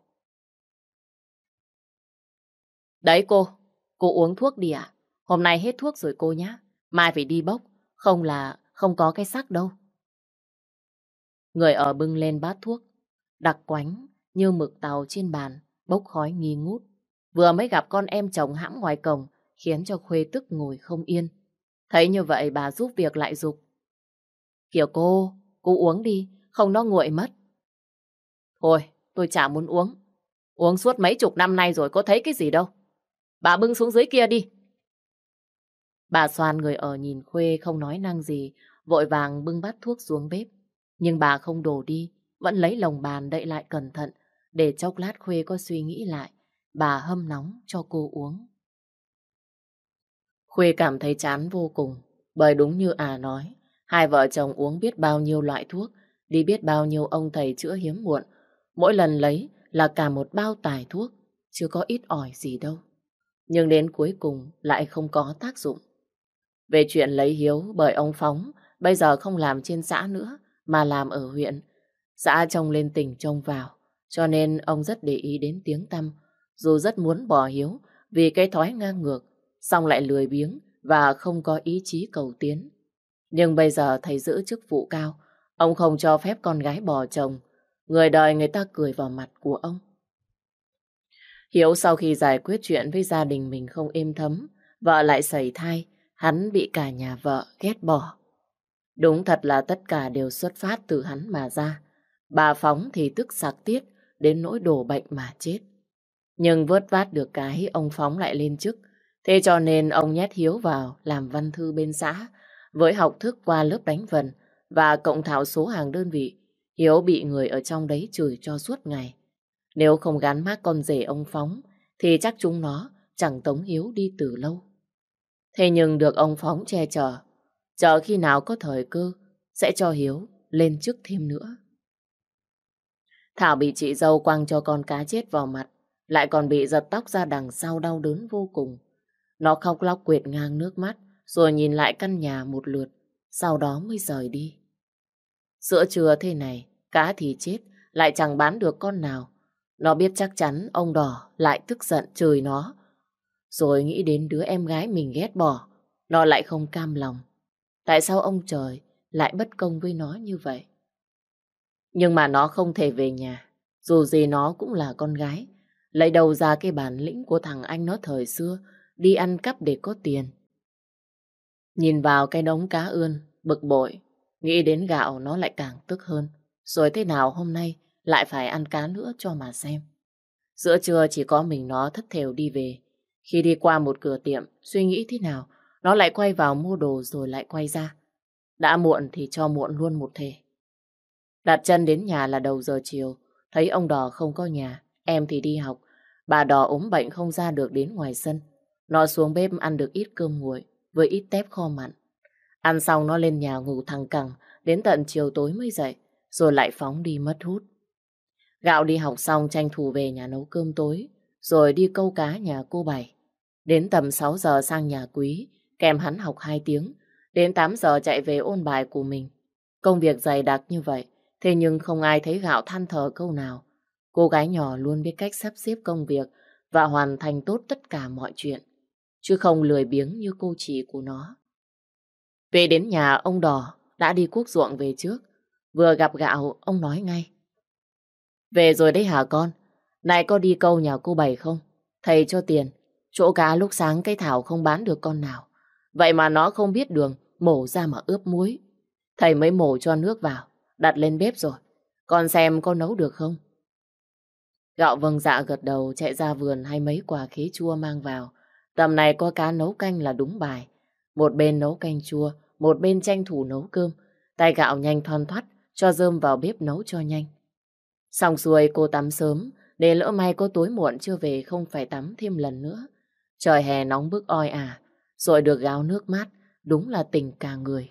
Đấy cô uống thuốc đi ạ. Hôm nay hết thuốc rồi cô nhé. Mai phải đi bốc, không là không có cái xác đâu. Người ở bưng lên bát thuốc, đặc quánh như mực tàu trên bàn, bốc khói nghi ngút. Vừa mới gặp con em chồng hãm ngoài cổng, khiến cho Khuê tức ngồi không yên. Thấy như vậy bà giúp việc lại giục. Kìa cô uống đi, không nó nguội mất. Thôi, tôi chả muốn uống. Uống suốt mấy chục năm nay rồi có thấy cái gì đâu. Bà bưng xuống dưới kia đi. Bà Soan người ở nhìn Khuê không nói năng gì, vội vàng bưng bát thuốc xuống bếp. Nhưng bà không đổ đi, vẫn lấy lồng bàn đậy lại cẩn thận, để chốc lát Khuê có suy nghĩ lại, bà hâm nóng cho cô uống. Khuê cảm thấy chán vô cùng, bởi đúng như nói, hai vợ chồng uống biết bao nhiêu loại thuốc, đi biết bao nhiêu ông thầy chữa hiếm muộn, mỗi lần lấy là cả một bao tải thuốc, chưa có ít ỏi gì đâu. Nhưng đến cuối cùng lại không có tác dụng. Về chuyện lấy Hiếu bởi ông Phóng, bây giờ không làm trên xã nữa, mà làm ở huyện. Xã trông lên tỉnh trông vào, cho nên ông rất để ý đến tiếng tăm, dù rất muốn bỏ Hiếu vì cái thói ngang ngược, song lại lười biếng và không có ý chí cầu tiến. Nhưng bây giờ thầy giữ chức vụ cao, ông không cho phép con gái bỏ chồng, người đời người ta cười vào mặt của ông. Hiếu sau khi giải quyết chuyện với gia đình mình không êm thấm, vợ lại sẩy thai, hắn bị cả nhà vợ ghét bỏ. Đúng thật là tất cả đều xuất phát từ hắn mà ra. Bà Phóng thì tức sặc tiết đến nỗi đổ bệnh mà chết. Nhưng vớt vát được cái ông Phóng lại lên chức. Thế cho nên ông nhét Hiếu vào làm văn thư bên xã, với học thức qua lớp đánh vần và cộng thạo số hàng đơn vị. Hiếu bị người ở trong đấy chửi cho suốt ngày. Nếu không gắn mác con rể ông Phóng thì chắc chúng nó chẳng tống Hiếu đi từ lâu. Thế nhưng được ông Phóng che chở, chờ khi nào có thời cơ sẽ cho Hiếu lên chức thêm nữa. Thảo bị chị dâu quăng cho con cá chết vào mặt, lại còn bị giật tóc ra đằng sau đau đớn vô cùng. Nó khóc lóc quệt ngang nước mắt, rồi nhìn lại căn nhà một lượt, sau đó mới rời đi. Giữa trưa thế này, cá thì chết, lại chẳng bán được con nào. Nó biết chắc chắn ông Đỏ lại tức giận chửi nó. Rồi nghĩ đến đứa em gái mình ghét bỏ, nó lại không cam lòng. Tại sao ông trời lại bất công với nó như vậy? Nhưng mà nó không thể về nhà, dù gì nó cũng là con gái. Lấy đầu ra cái bản lĩnh của thằng anh nó thời xưa, đi ăn cắp để có tiền. Nhìn vào cái đống cá ươn, bực bội, nghĩ đến gạo nó lại càng tức hơn. Rồi thế nào hôm nay lại phải ăn cá nữa cho mà xem. Giữa trưa chỉ có mình nó thất thểu đi về. Khi đi qua một cửa tiệm, suy nghĩ thế nào, nó lại quay vào mua đồ rồi lại quay ra. Đã muộn thì cho muộn luôn một thể. Đặt chân đến nhà là đầu giờ chiều, thấy ông Đò không có nhà, em thì đi học. Bà Đò ốm bệnh không ra được đến ngoài sân. Nó xuống bếp ăn được ít cơm nguội với ít tép kho mặn. Ăn xong nó lên nhà ngủ thẳng cẳng, đến tận chiều tối mới dậy, rồi lại phóng đi mất hút. Gạo đi học xong tranh thủ về nhà nấu cơm tối, rồi đi câu cá nhà cô Bảy. Đến tầm 6 giờ sang nhà Quý, kèm hắn học 2 tiếng. Đến 8 giờ chạy về ôn bài của mình. Công việc dày đặc như vậy, thế nhưng không ai thấy Gạo than thở câu nào. Cô gái nhỏ luôn biết cách sắp xếp công việc và hoàn thành tốt tất cả mọi chuyện, chứ không lười biếng như cô chị của nó. Về đến nhà, ông Đò đã đi cuốc ruộng về trước. Vừa gặp Gạo, ông nói ngay: "Về rồi đấy hả con? Này có đi câu nhà cô Bảy không? Thầy cho tiền. Chỗ cá lúc sáng cái Thảo không bán được con nào. Vậy mà nó không biết đường, mổ ra mà ướp muối. Thầy mới mổ cho nước vào, đặt lên bếp rồi. Con xem có nấu được không?" Gạo vâng dạ gật đầu, chạy ra vườn hay mấy quả khế chua mang vào. Tầm này có cá nấu canh là đúng bài. Một bên nấu canh chua, một bên tranh thủ nấu cơm. Tay Gạo nhanh thoăn thoắt, cho rơm vào bếp nấu cho nhanh. Xong xuôi cô tắm sớm, để lỡ may có tối muộn chưa về không phải tắm thêm lần nữa. Trời hè nóng bức oi ả, rồi được gáo nước mát, đúng là tình cả người.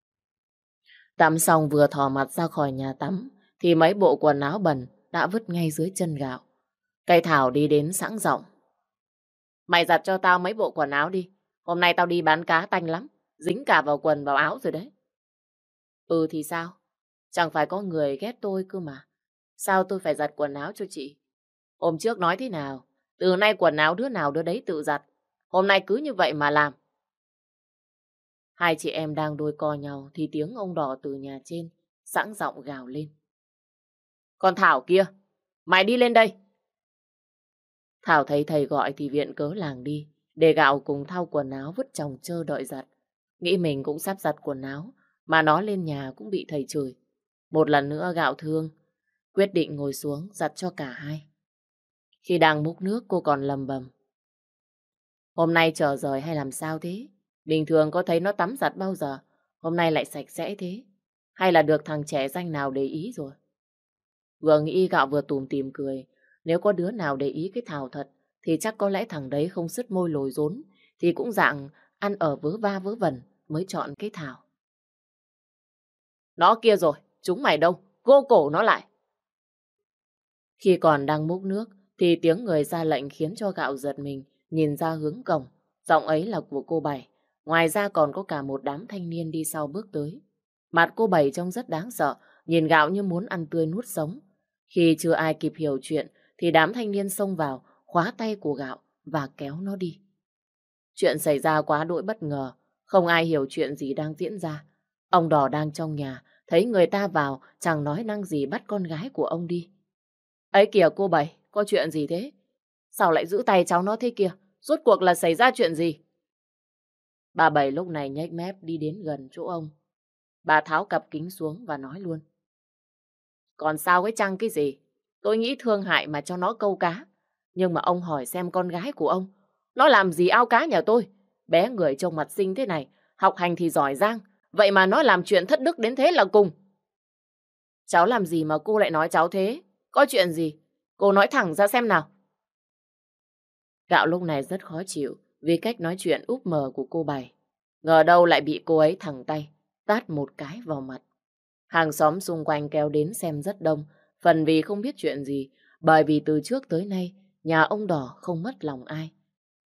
Tắm xong vừa thò mặt ra khỏi nhà tắm, thì mấy bộ quần áo bẩn đã vứt ngay dưới chân Gạo. Cây Thảo đi đến sẵn giọng: "Mày giặt cho tao mấy bộ quần áo đi. Hôm nay tao đi bán cá tanh lắm, dính cả vào quần vào áo rồi đấy." "Ừ thì sao? Chẳng phải có người ghét tôi cơ mà. Sao tôi phải giặt quần áo cho chị? Hôm trước nói thế nào? Từ nay quần áo đứa nào đứa đấy tự giặt. Hôm nay cứ như vậy mà làm." Hai chị em đang đôi co nhau thì tiếng ông Đỏ từ nhà trên sẵn giọng gào lên: "Con Thảo kia, mày đi lên đây!" Thảo thấy thầy gọi thì viện cớ làng đi, để Gạo cùng thau quần áo vứt chồng chơ đợi giặt. Nghĩ mình cũng sắp giặt quần áo, mà nó lên nhà cũng bị thầy chửi. Một lần nữa Gạo thương, quyết định ngồi xuống giặt cho cả hai. Khi đang múc nước cô còn lầm bầm: "Hôm nay chờ rời hay làm sao thế? Bình thường có thấy nó tắm giặt bao giờ, hôm nay lại sạch sẽ thế. Hay là được thằng trẻ danh nào để ý rồi?" Vừa nghĩ Gạo vừa tủm tỉm cười. Nếu có đứa nào để ý cái Thảo thật, thì chắc có lẽ thằng đấy không sứt môi lồi rốn, thì cũng dạng ăn ở vớ va vớ vẩn mới chọn cái Thảo. "Nó kia rồi, chúng mày đâu? Gô cổ nó lại!" Khi còn đang múc nước, thì tiếng người ra lệnh khiến cho Gạo giật mình, nhìn ra hướng cổng. Giọng ấy là của cô Bảy. Ngoài ra còn có cả một đám thanh niên đi sau bước tới. Mặt cô Bảy trông rất đáng sợ, nhìn Gạo như muốn ăn tươi nuốt sống. Khi chưa ai kịp hiểu chuyện, thì đám thanh niên xông vào, khóa tay của Gạo và kéo nó đi. Chuyện xảy ra quá đỗi bất ngờ, không ai hiểu chuyện gì đang diễn ra. Ông Đỏ đang trong nhà, thấy người ta vào, chẳng nói năng gì bắt con gái của ông đi. "Ấy kìa cô Bảy, có chuyện gì thế? Sao lại giữ tay cháu nó thế kia? Rốt cuộc là xảy ra chuyện gì?" Bà Bảy lúc này nhếch mép đi đến gần chỗ ông. Bà tháo cặp kính xuống và nói luôn: "Còn sao cái chăng cái gì? Tôi nghĩ thương hại mà cho nó câu cá. Nhưng mà ông hỏi xem con gái của ông, nó làm gì ao cá nhà tôi? Bé người trông mặt xinh thế này, học hành thì giỏi giang, vậy mà nó làm chuyện thất đức đến thế là cùng." "Cháu làm gì mà cô lại nói cháu thế? Có chuyện gì? Cô nói thẳng ra xem nào." Gạo lúc này rất khó chịu vì cách nói chuyện úp mờ của cô Bảy. Ngờ đâu lại bị cô ấy thẳng tay, tát một cái vào mặt. Hàng xóm xung quanh kéo đến xem rất đông, phần vì không biết chuyện gì, bởi vì từ trước tới nay, nhà ông Đỏ không mất lòng ai.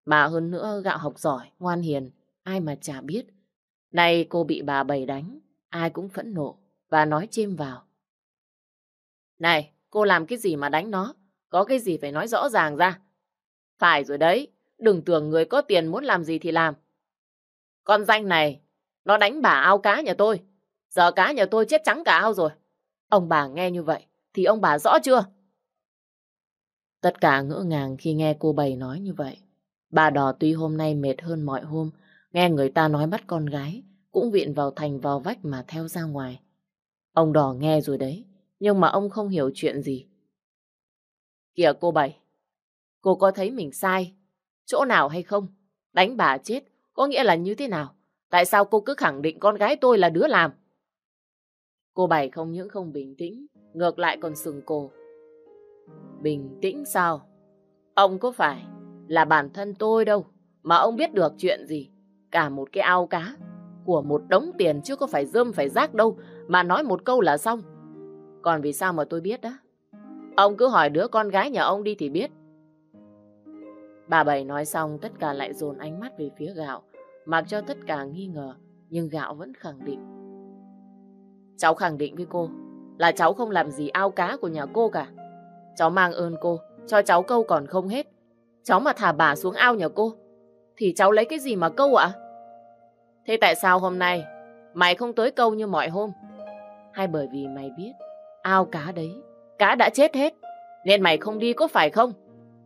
Mà hơn nữa Gạo học giỏi, ngoan hiền, ai mà chả biết. Nay cô bị bà Bảy đánh, ai cũng phẫn nộ và nói chêm vào. Này, cô làm cái gì mà đánh nó? Có cái gì phải nói rõ ràng ra. Phải rồi đấy, đừng tưởng người có tiền muốn làm gì thì làm. Con danh này, nó đánh bà ao cá nhà tôi. Giờ cá nhà tôi chết trắng cả ao rồi. Ông bà nghe như vậy, thì ông bà rõ chưa? Tất cả ngỡ ngàng khi nghe cô Bảy nói như vậy. Bà Đỏ tuy hôm nay mệt hơn mọi hôm, nghe người ta nói bắt con gái, cũng viện vào thành vào vách mà theo ra ngoài. Ông Đỏ nghe rồi đấy, nhưng mà ông không hiểu chuyện gì. Kìa cô Bảy, cô có thấy mình sai chỗ nào hay không? Đánh bà chết có nghĩa là như thế nào? Tại sao cô cứ khẳng định con gái tôi là đứa làm? Cô Bảy không những không bình tĩnh, ngược lại còn sừng cổ. Bình tĩnh sao? Ông có phải là bản thân tôi đâu mà ông biết được chuyện gì? Cả một cái ao cá của một đống tiền chứ có phải rơm phải rác đâu mà nói một câu là xong. Còn vì sao mà tôi biết đó? Ông cứ hỏi đứa con gái nhà ông đi thì biết. Bà Bảy nói xong tất cả lại dồn ánh mắt về phía Gạo, mặc cho tất cả nghi ngờ, nhưng Gạo vẫn khẳng định. Cháu khẳng định với cô là cháu không làm gì ao cá của nhà cô cả. Cháu mang ơn cô, cho cháu câu còn không hết. Cháu mà thả bà xuống ao nhà cô, thì cháu lấy cái gì mà câu ạ? Thế tại sao hôm nay mày không tới câu như mọi hôm? Hay bởi vì mày biết ao cá đấy, cá đã chết hết, nên mày không đi có phải không?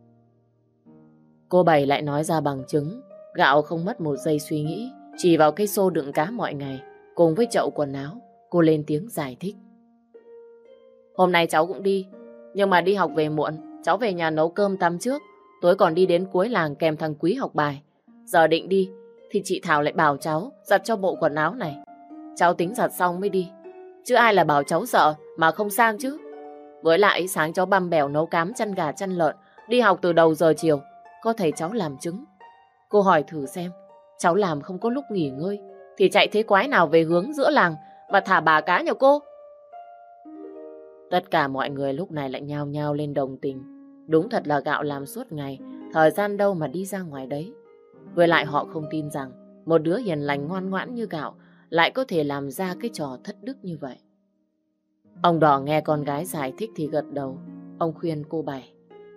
Cô Bảy lại nói ra bằng chứng. Gạo không mất một giây suy nghĩ, chỉ vào cái xô đựng cá mọi ngày, cùng với chậu quần áo, cô lên tiếng giải thích. Hôm nay cháu cũng đi, nhưng mà đi học về muộn, cháu về nhà nấu cơm tắm trước, tối còn đi đến cuối làng kèm thằng Quý học bài. Giờ định đi, thì chị Thảo lại bảo cháu giặt cho bộ quần áo này. Cháu tính giặt xong mới đi, chứ ai là bảo cháu sợ mà không sang chứ. Với lại sáng cháu băm bèo nấu cám chăn gà chăn lợn, đi học từ đầu giờ chiều, có thầy cháu làm chứng. Cô hỏi thử xem, cháu làm không có lúc nghỉ ngơi, thì chạy thế quái nào về hướng giữa làng mà thả bà cá nhà cô? Tất cả mọi người lúc này lại nhao nhao lên đồng tình. Đúng thật là Gạo làm suốt ngày, thời gian đâu mà đi ra ngoài đấy. Với lại họ không tin rằng một đứa hiền lành ngoan ngoãn như Gạo lại có thể làm ra cái trò thất đức như vậy. Ông Đỏ nghe con gái giải thích thì gật đầu. Ông khuyên cô Bảy.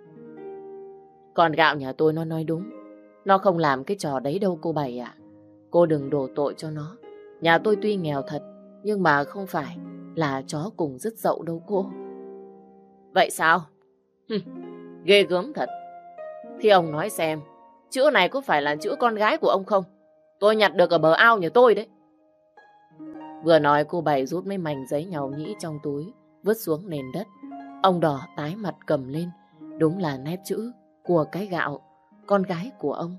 Con Gạo nhà tôi nó nói đúng, nó không làm cái trò đấy đâu cô Bảy ạ. Cô đừng đổ tội cho nó. Nhà tôi tuy nghèo thật, nhưng mà không phải là chó cùng rứt dậu đâu cô. Vậy sao? Ghê gớm thật. Thì ông nói xem, chữ này có phải là chữ con gái của ông không? Tôi nhặt được ở bờ ao nhà tôi đấy. Vừa nói cô Bảy rút mấy mảnh giấy nhàu nhĩ trong túi, vứt xuống nền đất. Ông Đỏ tái mặt cầm lên. Đúng là nét chữ của cái Gạo, con gái của ông.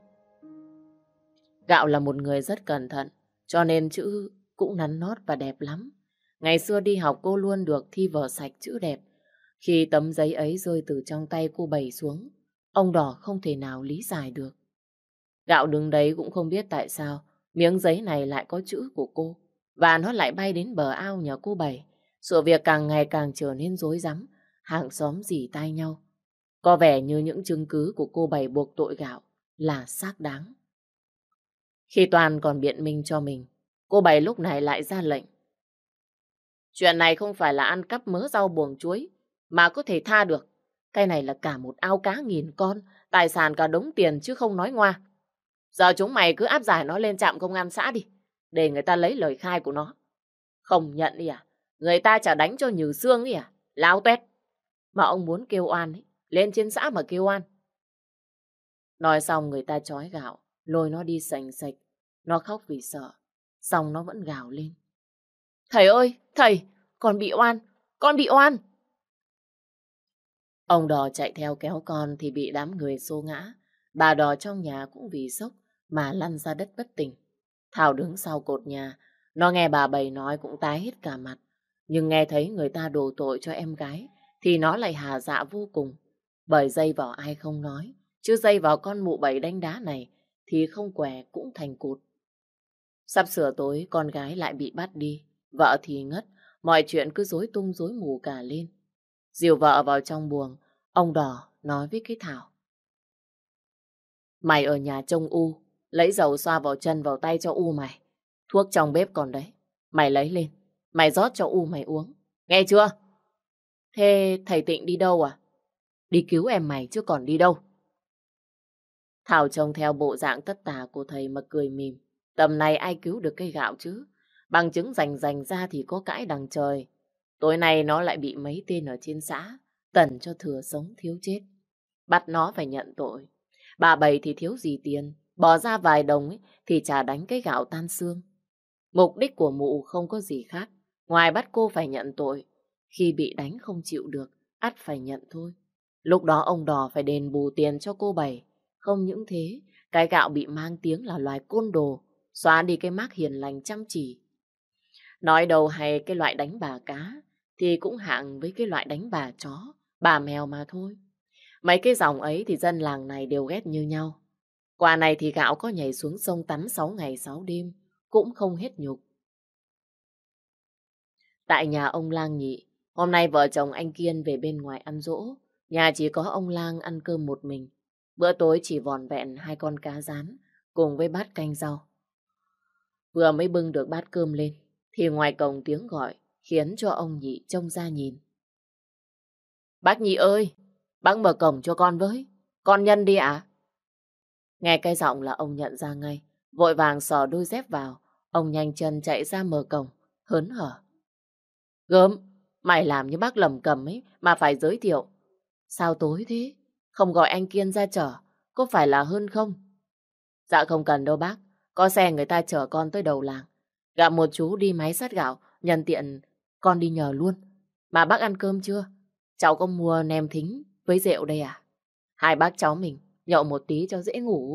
Gạo là một người rất cẩn thận, cho nên chữ cũng nắn nót và đẹp lắm. Ngày xưa đi học cô luôn được thi vở sạch chữ đẹp. Khi tấm giấy ấy rơi từ trong tay cô Bảy xuống, ông Đỏ không thể nào lý giải được. Gạo đứng đấy cũng không biết tại sao miếng giấy này lại có chữ của cô, và nó lại bay đến bờ ao nhà cô Bảy. Sự việc càng ngày càng trở nên rối rắm, hàng xóm rỉ tai nhau. Có vẻ như những chứng cứ của cô Bảy buộc tội Gạo là xác đáng. Khi Toàn còn biện minh cho mình, cô Bảy lúc này lại ra lệnh. Chuyện này không phải là ăn cắp mớ rau buồng chuối mà có thể tha được. Cái này là cả một ao cá nghìn con, tài sản cả đống tiền chứ không nói ngoa. Giờ chúng mày cứ áp giải nó lên trạm công an xã đi, để người ta lấy lời khai của nó. Không nhận đi à? Người ta chả đánh cho nhừ xương ấy à? Láo tuét. Mà ông muốn kêu oan ấy, lên trên xã mà kêu oan. Nói xong người ta trói Gạo, lôi nó đi sành sạch. Nó khóc vì sợ, xong nó vẫn gào lên. Thầy ơi, thầy, con bị oan, con bị oan. Ông Đỏ chạy theo kéo con thì bị đám người xô ngã. Bà Đỏ trong nhà cũng vì sốc mà lăn ra đất bất tỉnh. Thảo đứng sau cột nhà, nó nghe bà Bảy nói cũng tái hết cả mặt. Nhưng nghe thấy người ta đổ tội cho em gái thì nó lại hà dạ vô cùng. Bởi dây vào ai không nói, chứ dây vào con mụ Bảy đánh đá này thì không què cũng thành cụt. Sắp sửa tối con gái lại bị bắt đi, vợ thì ngất, mọi chuyện cứ rối tung rối mù cả lên. Dìu vợ vào trong buồng, ông Đỏ nói với cái Thảo. Mày ở nhà trông U, lấy dầu xoa vào chân vào tay cho U mày. Thuốc trong bếp còn đấy. Mày lấy lên, mày rót cho U mày uống. Nghe chưa? Thế thầy Tịnh đi đâu à? Đi cứu em mày chứ còn đi đâu. Thảo trông theo bộ dạng tất tả của thầy mà cười mỉm. Tầm này ai cứu được cây gạo chứ? Bằng chứng rành rành ra thì có cãi đằng trời. Tối nay nó lại bị mấy tên ở trên xã tẩn cho thừa sống thiếu chết. Bắt nó phải nhận tội. Bà Bảy thì thiếu gì tiền, bỏ ra vài đồng ấy, thì chả đánh cái gạo tan xương. Mục đích của mụ không có gì khác, ngoài bắt cô phải nhận tội. Khi bị đánh không chịu được, ắt phải nhận thôi. Lúc đó ông Đò phải đền bù tiền cho cô Bảy. Không những thế, cái gạo bị mang tiếng là loài côn đồ, xóa đi cái mác hiền lành chăm chỉ. Nói đầu hay cái loại đánh bà cá, thì cũng hạng với cái loại đánh bà chó, bà mèo mà thôi. Mấy cái dòng ấy thì dân làng này đều ghét như nhau. Quả này thì gạo có nhảy xuống sông tắm 6 ngày 6 đêm, cũng không hết nhục. Tại nhà ông Lang Nhị, hôm nay vợ chồng anh Kiên về bên ngoài ăn giỗ. Nhà chỉ có ông Lang ăn cơm một mình. Bữa tối chỉ vỏn vẹn 2 con cá rán cùng với bát canh rau. Vừa mới bưng được bát cơm lên, thì ngoài cổng tiếng gọi khiến cho ông Nhị trông ra nhìn. Bác Nhị ơi, bác mở cổng cho con với. Con Nhân đi ạ. Nghe cái giọng là ông nhận ra ngay, vội vàng xò đôi dép vào. Ông nhanh chân chạy ra mở cổng, hớn hở. Gớm, mày làm như bác lầm cầm ấy mà phải giới thiệu. Sao tối thế? Không gọi anh Kiên ra chở, có phải là hơn không? Dạ không cần đâu bác, có xe người ta chở con tới đầu làng. Gặp một chú đi máy sát gạo, nhân tiện con đi nhờ luôn. Mà bác ăn cơm chưa? Cháu có mua nem thính với rượu đây à? Hai bác cháu mình nhậu một tí cho dễ ngủ.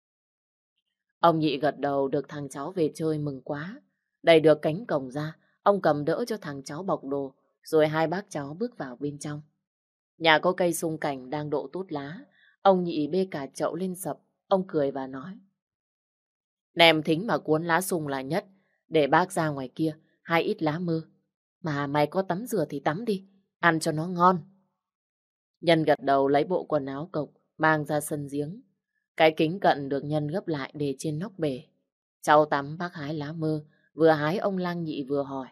Ông Nhị gật đầu được thằng cháu về chơi mừng quá. Đẩy được cánh cổng ra, ông cầm đỡ cho thằng cháu bọc đồ, rồi hai bác cháu bước vào bên trong. Nhà có cây sung cảnh đang độ tốt lá, ông Nhị bê cả chậu lên sập, ông cười và nói. Nem thính mà cuốn lá sung là nhất, để bác ra ngoài kia, hai ít lá mơ. Mà mày có tắm rửa thì tắm đi, ăn cho nó ngon. Nhân gật đầu lấy bộ quần áo cộc, mang ra sân giếng. Cái kính cận được Nhân gấp lại để trên nóc bể. Cháu tắm bác hái lá mơ, vừa hái ông Lang Nhị vừa hỏi.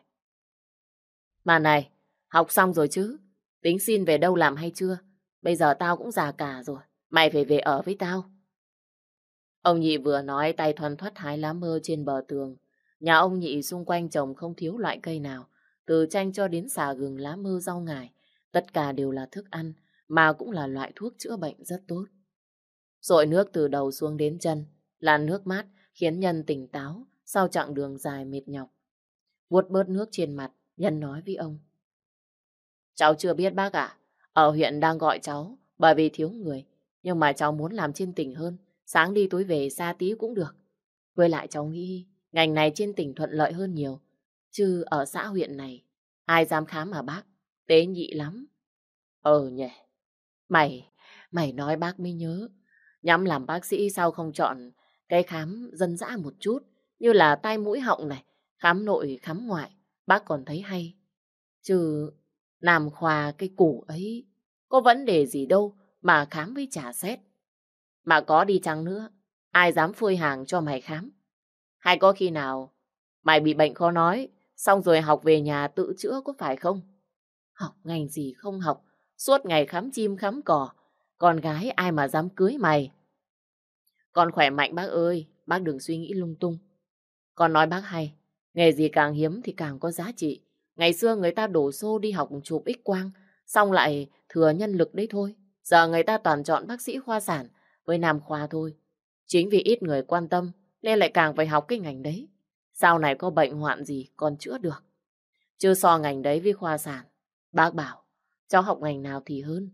Mà này, học xong rồi chứ? Tính xin về đâu làm hay chưa? Bây giờ tao cũng già cả rồi, mày phải về ở với tao. Ông Nhị vừa nói tay thoăn thoắt hái lá mơ trên bờ tường. Nhà ông Nhị xung quanh trồng không thiếu loại cây nào, từ chanh cho đến xà gừng, lá mơ, rau ngải. Tất cả đều là thức ăn, mà cũng là loại thuốc chữa bệnh rất tốt. Dội nước từ đầu xuống đến chân, làn nước mát khiến Nhân tỉnh táo sau chặng đường dài mệt nhọc. Vuốt bớt nước trên mặt, Nhân nói với ông. Cháu chưa biết bác ạ, ở huyện đang gọi cháu bởi vì thiếu người, nhưng mà cháu muốn làm trên tỉnh hơn, sáng đi tối về xa tí cũng được. Với lại cháu nghĩ ngành này trên tỉnh thuận lợi hơn nhiều, chứ ở xã huyện này ai dám khám mà bác, tế nhị lắm. Nhỉ, mày, mày nói bác mới nhớ. Nhắm làm bác sĩ sao không chọn cái khám dân dã một chút, như là tai mũi họng này, khám nội khám ngoại, bác còn thấy hay. Chứ nam khoa cái củ ấy, có vấn đề gì đâu mà khám với trả xét. Mà có đi chăng nữa, ai dám phơi hàng cho mày khám. Hay có khi nào mày bị bệnh khó nói, xong rồi học về nhà tự chữa có phải không? Học ngành gì không học, suốt ngày khám chim khám cỏ, con gái ai mà dám cưới mày. Con khỏe mạnh bác ơi, bác đừng suy nghĩ lung tung. Con nói bác hay, nghề gì càng hiếm thì càng có giá trị. Ngày xưa người ta đổ xô đi học chụp X quang, xong lại thừa nhân lực đấy thôi. Giờ người ta toàn chọn bác sĩ khoa sản với nam khoa thôi. Chính vì ít người quan tâm nên lại càng phải học cái ngành đấy. Sau này có bệnh hoạn gì còn chữa được. Chứ so ngành đấy với khoa sản, bác bảo cháu học ngành nào thì hơn.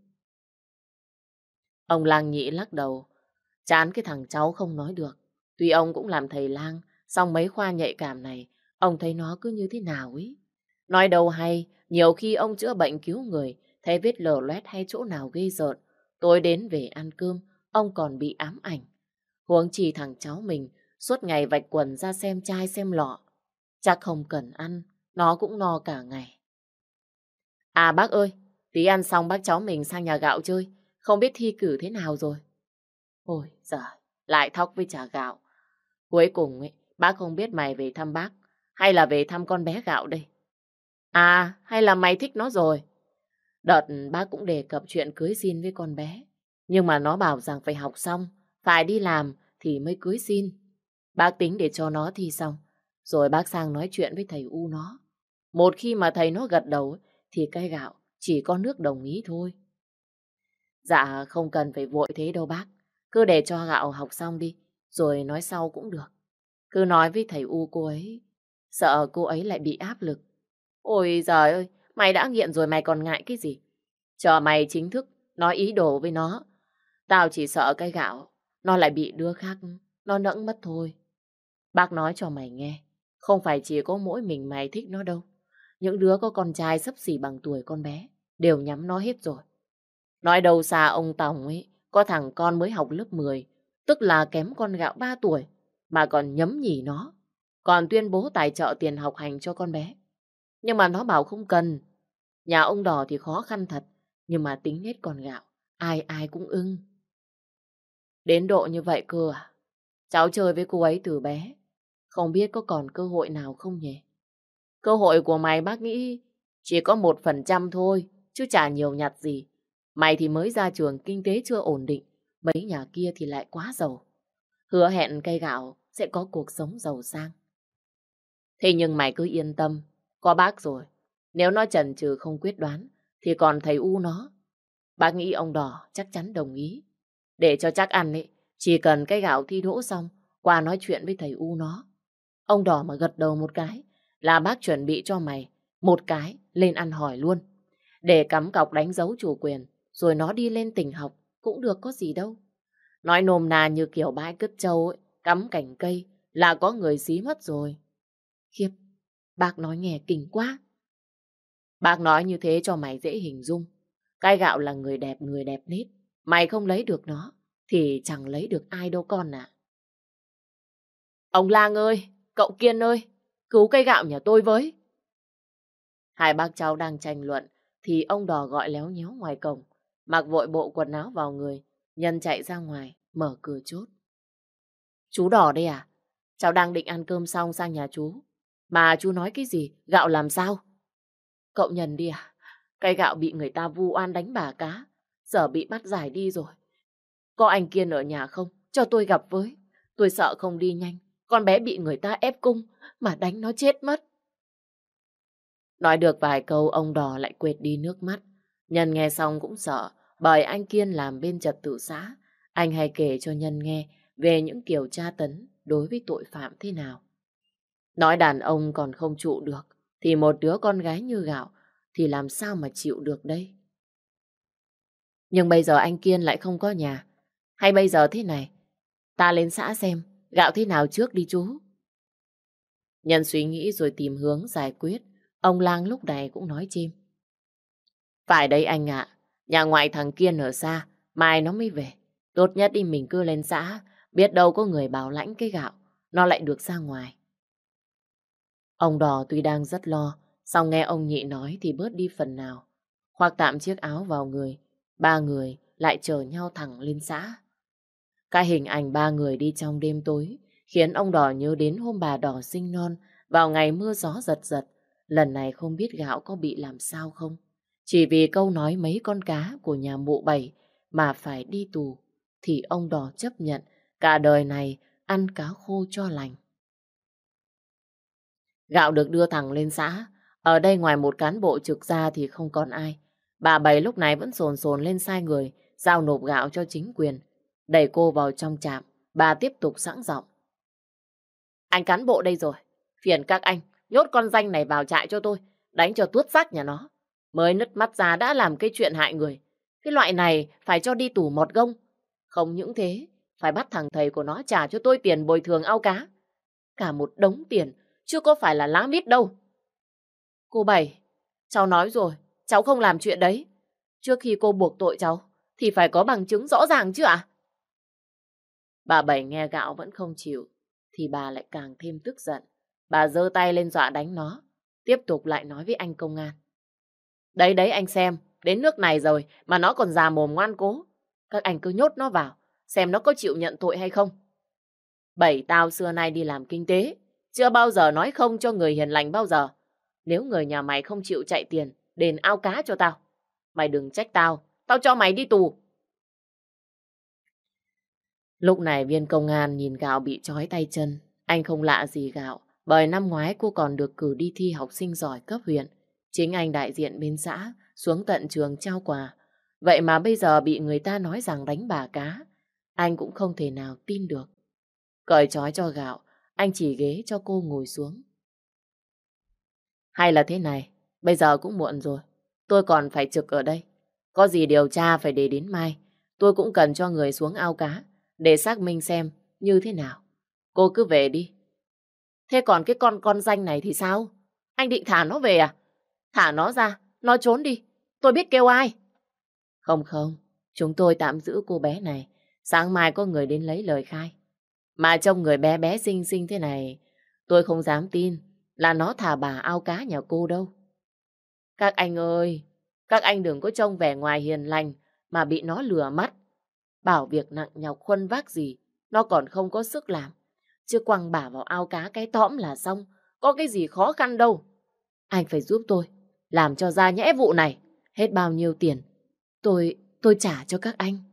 Ông Lang Nhị lắc đầu, chán cái thằng cháu không nói được. Tuy ông cũng làm thầy lang, song mấy khoa nhạy cảm này, ông thấy nó cứ như thế nào ấy. Nói đâu hay, nhiều khi ông chữa bệnh cứu người, thấy vết lở loét hay chỗ nào ghê rợn. Tối đến về ăn cơm, ông còn bị ám ảnh. Huống chi thằng cháu mình, suốt ngày vạch quần ra xem chai xem lọ. Chắc không cần ăn, nó cũng no cả ngày. À bác ơi, tí ăn xong bác cháu mình sang nhà gạo chơi, không biết thi cử thế nào rồi. Ôi giời, lại thóc với chả gạo. Cuối cùng ấy, bác không biết mày về thăm bác hay là về thăm con bé Gạo đây. À, hay là mày thích nó rồi? Đợt bác cũng đề cập chuyện cưới xin với con bé. Nhưng mà nó bảo rằng phải học xong, phải đi làm thì mới cưới xin. Bác tính để cho nó thi xong, rồi bác sang nói chuyện với thầy U nó. Một khi mà thầy nó gật đầu thì cái Gạo chỉ có nước đồng ý thôi. Dạ không cần phải vội thế đâu bác. Cứ để cho Gạo học xong đi, rồi nói sau cũng được. Cứ nói với thầy U cô ấy, sợ cô ấy lại bị áp lực. Ôi giời ơi, mày đã nghiện rồi mày còn ngại cái gì? Chờ mày chính thức nói ý đồ với nó. Tao chỉ sợ cái Gạo, nó lại bị đứa khác, nó nẫng mất thôi. Bác nói cho mày nghe, không phải chỉ có mỗi mình mày thích nó đâu. Những đứa có con trai xấp xỉ bằng tuổi con bé, đều nhắm nó hết rồi. Nói đâu xa ông Tòng ấy, có thằng con mới học lớp 10, tức là kém con Gạo 3 tuổi, mà còn nhấm nhỉ nó. Còn tuyên bố tài trợ tiền học hành cho con bé. Nhưng mà nó bảo không cần. Nhà ông Đỏ thì khó khăn thật, nhưng mà tính nết con Gạo, ai ai cũng ưng. Đến độ như vậy cơ à? Cháu chơi với cô ấy từ bé, không biết có còn cơ hội nào không nhỉ? Cơ hội của mày bác nghĩ chỉ có 1% thôi, chứ chả nhiều nhặt gì. Mày thì mới ra trường, kinh tế chưa ổn định, mấy nhà kia thì lại quá giàu. Hứa hẹn cây Gạo sẽ có cuộc sống giàu sang. Thế nhưng mày cứ yên tâm, có bác rồi. Nếu nó chần chừ không quyết đoán, thì còn thầy U nó. Bác nghĩ ông Đỏ chắc chắn đồng ý. Để cho chắc ăn ấy, chỉ cần cái Gạo thi đỗ xong, qua nói chuyện với thầy U nó. Ông Đỏ mà gật đầu một cái, là bác chuẩn bị cho mày một cái lên ăn hỏi luôn. Để cắm cọc đánh dấu chủ quyền, rồi nó đi lên tỉnh học, cũng được có gì đâu. Nói nôm na như kiểu bãi cứt trâu ấy, cắm cành cây là có người xí mất rồi. Khiếp, bác nói nghe kinh quá. Bác nói như thế cho mày dễ hình dung. Cái Gạo là người đẹp nết. Mày không lấy được nó, thì chẳng lấy được ai đâu con ạ. Ông Lang ơi, cậu Kiên ơi, cứu cây Gạo nhà tôi với. Hai bác cháu đang tranh luận, thì ông Đò gọi léo nhéo ngoài cổng. Mặc vội bộ quần áo vào người, Nhân chạy ra ngoài, mở cửa chốt. Chú Đỏ đây à? Cháu đang định ăn cơm xong sang nhà chú. Mà chú nói cái gì? Gạo làm sao? Cậu Nhân đi à? Cái Gạo bị người ta vu oan đánh bà cá. Giờ bị bắt giải đi rồi. Có anh Kiên ở nhà không? Cho tôi gặp với. Tôi sợ không đi nhanh. Con bé bị người ta ép cung mà đánh nó chết mất. Nói được vài câu ông Đò lại quệt đi nước mắt. Nhân nghe xong cũng sợ bởi anh Kiên làm bên trật tự xã. Anh hay kể cho Nhân nghe về những kiểu tra tấn đối với tội phạm thế nào. Nói đàn ông còn không trụ được thì một đứa con gái như Gạo thì làm sao mà chịu được đây. Nhưng bây giờ anh Kiên lại không có nhà. Hay bây giờ thế này, ta lên xã xem Gạo thế nào trước đi chú. Nhân suy nghĩ rồi tìm hướng giải quyết. Ông Lang lúc này cũng nói chêm. Phải đấy anh ạ, nhà ngoại thằng Kiên ở xa, mai nó mới về. Tốt nhất đi mình cứ lên xã, biết đâu có người bảo lãnh cái Gạo, nó lại được ra ngoài. Ông Đò tuy đang rất lo, song nghe ông Nhị nói thì bớt đi phần nào. Khoác tạm chiếc áo vào người, ba người lại chở nhau thẳng lên xã. Cái hình ảnh ba người đi trong đêm tối khiến ông Đỏ nhớ đến hôm bà Đỏ sinh non vào ngày mưa gió giật giật. Lần này không biết Gạo có bị làm sao không? Chỉ vì câu nói mấy con cá của nhà mụ Bảy mà phải đi tù thì ông Đỏ chấp nhận cả đời này ăn cá khô cho lành. Gạo được đưa thẳng lên xã. Ở đây ngoài một cán bộ trực ra thì không còn ai. Bà Bảy lúc này vẫn sồn sồn lên sai người giao nộp gạo cho chính quyền. Đẩy cô vào trong trạm, bà tiếp tục sẵn giọng. Anh cán bộ đây rồi. Phiền các anh, nhốt con danh này vào trại cho tôi. Đánh cho tuốt xác nhà nó. Mới nứt mắt ra đã làm cái chuyện hại người. Cái loại này phải cho đi tù một gông. Không những thế, phải bắt thằng thầy của nó trả cho tôi tiền bồi thường ao cá. Cả một đống tiền, chứ có phải là lá mít đâu. Cô Bảy, cháu nói rồi, cháu không làm chuyện đấy. Trước khi cô buộc tội cháu, thì phải có bằng chứng rõ ràng chứ ạ? Bà Bảy nghe Gạo vẫn không chịu, thì bà lại càng thêm tức giận. Bà giơ tay lên dọa đánh nó, tiếp tục lại nói với anh công an. Đấy anh xem, đến nước này rồi mà nó còn già mồm ngoan cố. Các anh cứ nhốt nó vào, xem nó có chịu nhận tội hay không. Bảy tao xưa nay đi làm kinh tế, chưa bao giờ nói không cho người hiền lành bao giờ. Nếu người nhà mày không chịu chạy tiền, đền ao cá cho tao. Mày đừng trách tao, tao cho mày đi tù. Lúc này viên công an nhìn Gạo bị trói tay chân. Anh không lạ gì Gạo, bởi năm ngoái cô còn được cử đi thi học sinh giỏi cấp huyện. Chính anh đại diện bên xã xuống tận trường trao quà. Vậy mà bây giờ bị người ta nói rằng đánh bà cá. Anh cũng không thể nào tin được. Cởi trói cho Gạo, anh chỉ ghế cho cô ngồi xuống. Hay là thế này, bây giờ cũng muộn rồi. Tôi còn phải trực ở đây. Có gì điều tra phải để đến mai. Tôi cũng cần cho người xuống ao cá để xác minh xem như thế nào. Cô cứ về đi. Thế còn cái con danh này thì sao? Anh định thả nó về à? Thả nó ra, nó trốn đi. Tôi biết kêu ai. Không không, chúng tôi tạm giữ cô bé này. Sáng mai có người đến lấy lời khai. Mà trông người bé bé xinh xinh thế này, tôi không dám tin là nó thả bà ao cá nhà cô đâu. Các anh ơi, các anh đừng có trông vẻ ngoài hiền lành mà bị nó lừa mắt. Bảo việc nặng nhọc khuân vác gì, nó còn không có sức làm. Chứ quăng bả vào ao cá cái tõm là xong, có cái gì khó khăn đâu. Anh phải giúp tôi, làm cho ra nhẽ vụ này. Hết bao nhiêu tiền, tôi trả cho các anh.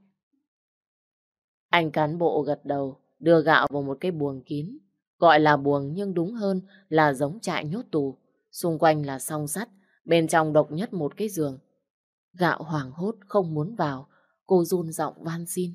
Anh cán bộ gật đầu, đưa Gạo vào một cái buồng kín. Gọi là buồng nhưng đúng hơn là giống trại nhốt tù. Xung quanh là song sắt, bên trong độc nhất một cái giường. Gạo hoảng hốt không muốn vào, cô run giọng van xin.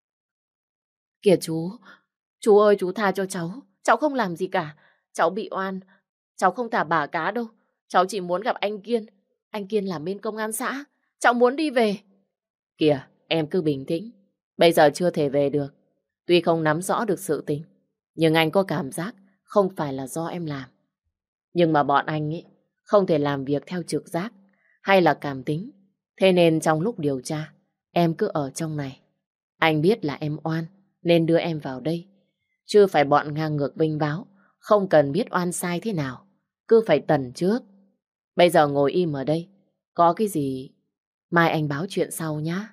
Kìa chú ơi chú tha cho cháu không làm gì cả. Cháu bị oan, cháu không thả bà cá đâu. Cháu chỉ muốn gặp anh Kiên làm bên công an xã. Cháu muốn đi về. Kìa, em cứ bình tĩnh. Bây giờ chưa thể về được. Tuy không nắm rõ được sự tình, nhưng anh có cảm giác không phải là do em làm. Nhưng mà bọn anh ấy không thể làm việc theo trực giác hay là cảm tính. Thế nên trong lúc điều tra, em cứ ở trong này. Anh biết là em oan nên đưa em vào đây. Chứ phải bọn ngang ngược vinh váo, không cần biết oan sai thế nào. Cứ phải tần trước. Bây giờ ngồi im ở đây. Có cái gì mai anh báo chuyện sau nhá.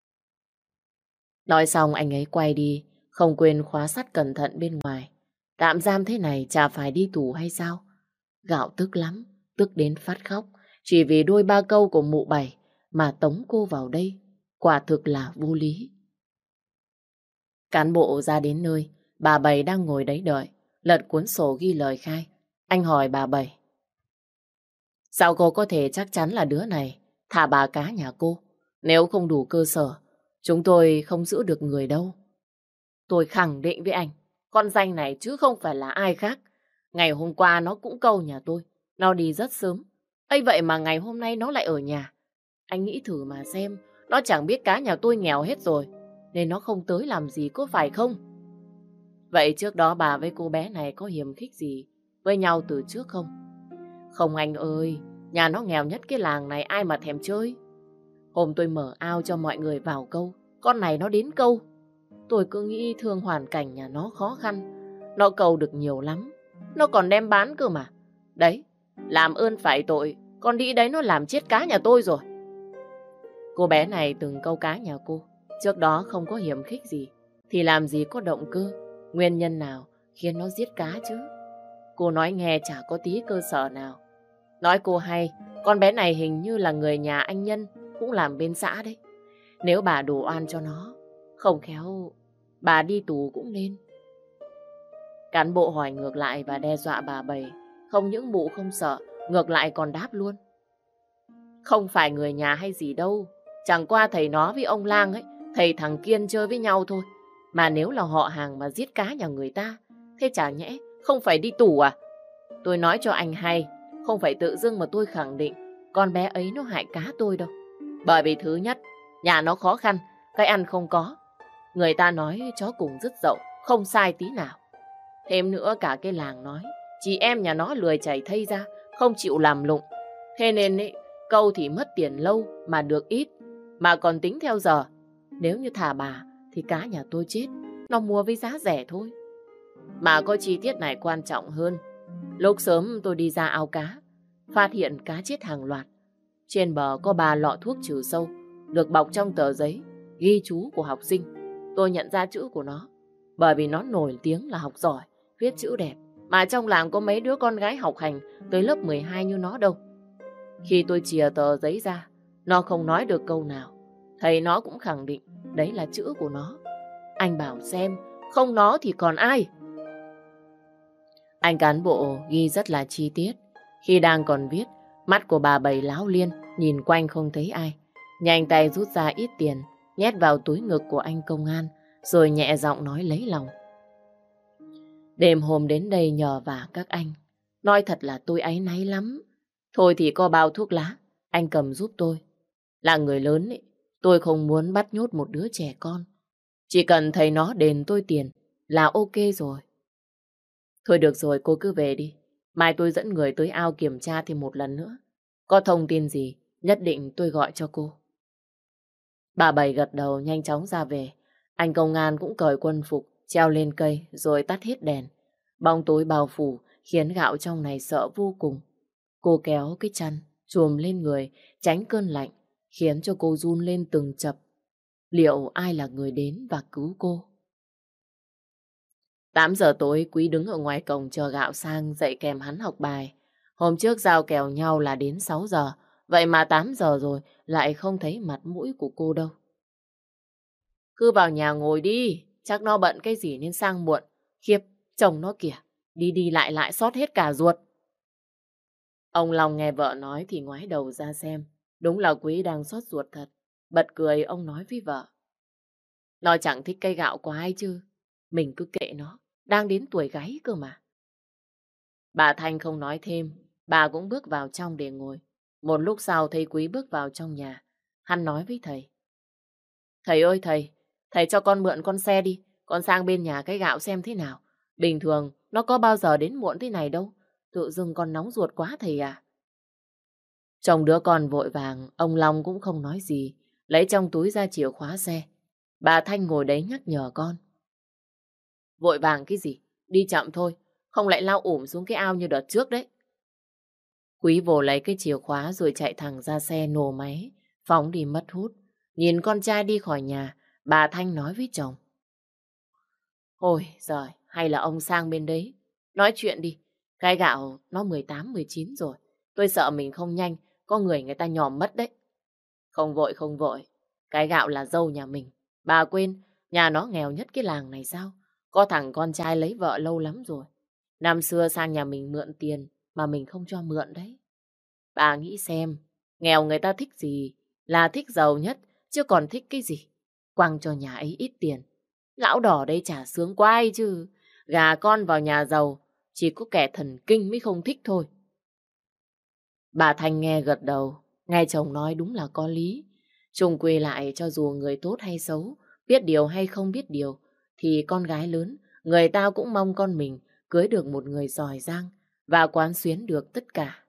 Nói xong anh ấy quay đi, không quên khóa sắt cẩn thận bên ngoài. Tạm giam thế này chả phải đi tù hay sao? Gạo tức lắm, tức đến phát khóc. Chỉ vì đôi ba câu của mụ Bảy mà tống cô vào đây. Quả thực là vô lý. Cán bộ ra đến nơi, bà Bảy đang ngồi đấy đợi, lật cuốn sổ ghi lời khai. Anh hỏi bà Bảy. Sao cô có thể chắc chắn là đứa này thả bà cá nhà cô? Nếu không đủ cơ sở, chúng tôi không giữ được người đâu. Tôi khẳng định với anh, con danh này chứ không phải là ai khác. Ngày hôm qua nó cũng câu nhà tôi, nó đi rất sớm. Ấy vậy mà ngày hôm nay nó lại ở nhà. Anh nghĩ thử mà xem, nó chẳng biết cá nhà tôi nghèo hết rồi, nên nó không tới làm gì có phải không? Vậy trước đó bà với cô bé này có hiềm khích gì với nhau từ trước không? Không anh ơi, nhà nó nghèo nhất cái làng này ai mà thèm chơi. Hôm tôi mở ao cho mọi người vào câu, con này nó đến câu. Tôi cứ nghĩ thương hoàn cảnh nhà nó khó khăn. Nó câu được nhiều lắm, nó còn đem bán cơ mà. Đấy, làm ơn phải tội, con đĩ đấy nó làm chết cá nhà tôi rồi. Cô bé này từng câu cá nhà cô, trước đó không có hiềm khích gì, thì làm gì có động cơ, nguyên nhân nào khiến nó giết cá chứ? Cô nói nghe chả có tí cơ sở nào. Nói cô hay, con bé này hình như là người nhà anh Nhân, cũng làm bên xã đấy. Nếu bà đổ oan cho nó, không khéo bà đi tù cũng nên. Cán bộ hỏi ngược lại và đe dọa bà Bảy. Không những mụ không sợ, ngược lại còn đáp luôn. Không phải người nhà hay gì đâu. Chẳng qua thầy nó với ông Lang ấy, thầy thằng Kiên chơi với nhau thôi. Mà nếu là họ hàng mà giết cá nhà người ta, thế chả nhẽ không phải đi tù à? Tôi nói cho anh hay, không phải tự dưng mà tôi khẳng định con bé ấy nó hại cá tôi đâu. Bởi vì thứ nhất, nhà nó khó khăn, cái ăn không có. Người ta nói chó cùng rứt dậu, không sai tí nào. Thêm nữa cả cái làng nói, chị em nhà nó lười chảy thây ra, không chịu làm lụng. Thế nên ấy, câu thì mất tiền lâu mà được ít, mà còn tính theo giờ. Nếu như thả bà thì cá nhà tôi chết, nó mua với giá rẻ thôi. Mà có chi tiết này quan trọng hơn. Lúc sớm tôi đi ra ao cá, phát hiện cá chết hàng loạt. Trên bờ có 3 lọ thuốc trừ sâu, được bọc trong tờ giấy, ghi chú của học sinh. tôi nhận ra chữ của nó. Bởi vì nó nổi tiếng là học giỏi, viết chữ đẹp. Mà trong làng có mấy đứa con gái học hành tới lớp 12 như nó đâu. Khi tôi chìa tờ giấy ra, nó không nói được câu nào. Thầy nó cũng khẳng định đấy là chữ của nó. Anh bảo xem, không nó thì còn ai? Anh cán bộ ghi rất là chi tiết. Khi đang còn viết, mắt của bà Bảy láo liên, nhìn quanh không thấy ai. Nhanh tay rút ra ít tiền, nhét vào túi ngực của anh công an, rồi nhẹ giọng nói lấy lòng. Đêm hôm đến đây nhờ vả các anh. Nói thật là tôi áy náy lắm. Thôi thì có bao thuốc lá, anh cầm giúp tôi. Là người lớn ấy, tôi không muốn bắt nhốt một đứa trẻ con. Chỉ cần thầy nó đền tôi tiền là ok rồi. Thôi được rồi, cô cứ về đi. Mai tôi dẫn người tới ao kiểm tra thêm một lần nữa. Có thông tin gì, nhất định tôi gọi cho cô. Bà Bảy gật đầu nhanh chóng ra về. Anh công an cũng cởi quân phục, treo lên cây rồi tắt hết đèn. Bóng tối bao phủ khiến Gạo trong này sợ vô cùng. Cô kéo cái chăn chùm lên người tránh cơn lạnh, khiến cho cô run lên từng chập. Liệu ai là người đến và cứu cô? 8 giờ tối Quý đứng ở ngoài cổng chờ Gạo sang dạy kèm hắn học bài. Hôm trước giao kèo nhau là đến 6 giờ, vậy mà 8 giờ rồi lại không thấy mặt mũi của cô đâu. Cứ vào nhà ngồi đi, chắc nó bận cái gì nên sang muộn. Khiếp, chồng nó kìa, đi đi lại lại xót hết cả ruột. Ông Long nghe vợ nói thì ngoái đầu ra xem. Đúng là Quý đang xót ruột thật. Bật cười ông nói với vợ. Nó chẳng thích cây gạo của ai chứ. Mình cứ kệ nó, đang đến tuổi gáy cơ mà. Bà Thanh không nói thêm, bà cũng bước vào trong để ngồi. Một lúc sau thấy Quý bước vào trong nhà. Hắn nói với thầy. Thầy ơi thầy cho con mượn con xe đi. Con sang bên nhà cái gạo xem thế nào. Bình thường nó có bao giờ đến muộn thế này đâu. Tự dưng con nóng ruột quá thầy à. Chồng đứa con vội vàng, ông Long cũng không nói gì. Lấy trong túi ra chìa khóa xe. Bà Thanh ngồi đấy nhắc nhở con. Vội vàng cái gì? Đi chậm thôi. Không lại lao ủm xuống cái ao như đợt trước đấy. Quý vồ lấy cái chìa khóa rồi chạy thẳng ra xe nổ máy. Phóng đi mất hút. Nhìn con trai đi khỏi nhà, bà Thanh nói với chồng. Ôi giời, hay là ông sang bên đấy. Nói chuyện đi. Cái gạo nó 18, 19 rồi. Tôi sợ mình không nhanh, có người ta nhòm mất đấy. Không vội, không vội. Cái gạo là dâu nhà mình. Bà quên, nhà nó nghèo nhất cái làng này sao? Có thằng con trai lấy vợ lâu lắm rồi. Năm xưa sang nhà mình mượn tiền mà mình không cho mượn đấy. Bà nghĩ xem, nghèo người ta thích gì? Là thích giàu nhất, chứ còn thích cái gì? Quăng cho nhà ấy ít tiền. Lão đỏ đây chả sướng quá ai chứ. Gà con vào nhà giàu, chỉ có kẻ thần kinh mới không thích thôi. Bà Thanh nghe gật đầu, nghe chồng nói đúng là có lý. Chung quy lại cho dù người tốt hay xấu, biết điều hay không biết điều, thì con gái lớn, người ta cũng mong con mình cưới được một người giỏi giang và quán xuyến được tất cả.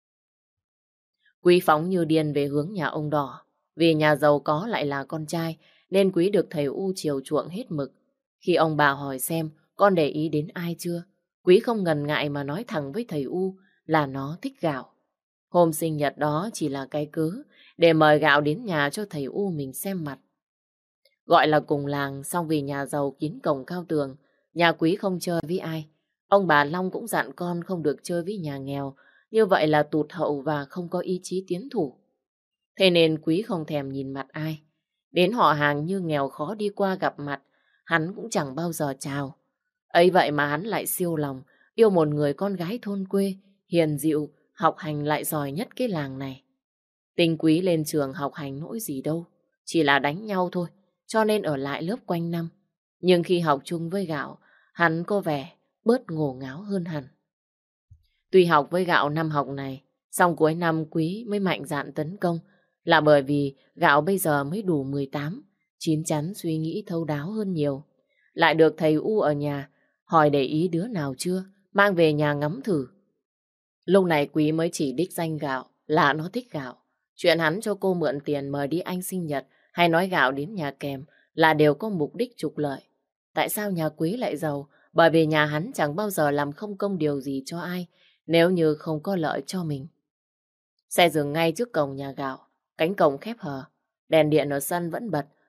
Quý phóng như điên về hướng nhà ông Đỏ. Vì nhà giàu có lại là con trai, nên Quý được thầy U chiều chuộng hết mực. Khi ông bà hỏi xem con để ý đến ai chưa, Quý không ngần ngại mà nói thẳng với thầy U là nó thích Gạo. Hôm sinh nhật đó chỉ là cái cớ để mời Gạo đến nhà cho thầy U mình xem mặt. Gọi là cùng làng, xong vì nhà giàu kín cổng cao tường, nhà Quý không chơi với ai. Ông bà Long cũng dặn con không được chơi với nhà nghèo, như vậy là tụt hậu và không có ý chí tiến thủ. Thế nên Quý không thèm nhìn mặt ai. Đến họ hàng như nghèo khó đi qua gặp mặt, hắn cũng chẳng bao giờ chào. Ấy vậy mà hắn lại siêu lòng, yêu một người con gái thôn quê, hiền dịu, học hành lại giỏi nhất cái làng này. Tình Quý lên trường học hành nỗi gì đâu, chỉ là đánh nhau thôi, cho nên ở lại lớp quanh năm. Nhưng khi học chung với Gạo, hắn có vẻ bớt ngổ ngáo hơn hẳn. Tuy học với Gạo năm học này, xong cuối năm Quý mới mạnh dạn tấn công, là bởi vì Gạo bây giờ mới đủ 18, chín chắn suy nghĩ thấu đáo hơn nhiều. Lại được thầy U ở nhà, hỏi để ý đứa nào chưa, mang về nhà ngắm thử. Lúc này Quý mới chỉ đích danh Gạo là nó thích Gạo. Chuyện hắn cho cô mượn tiền mời đi anh sinh nhật hay nói Gạo đến nhà kèm là đều có mục đích trục lợi. Tại sao nhà Quý lại giàu? Bởi vì nhà hắn chẳng bao giờ làm không công điều gì cho ai nếu như không có lợi cho mình. Xe dừng ngay trước cổng nhà Gạo, cánh cổng khép hờ, đèn điện ở sân vẫn bật,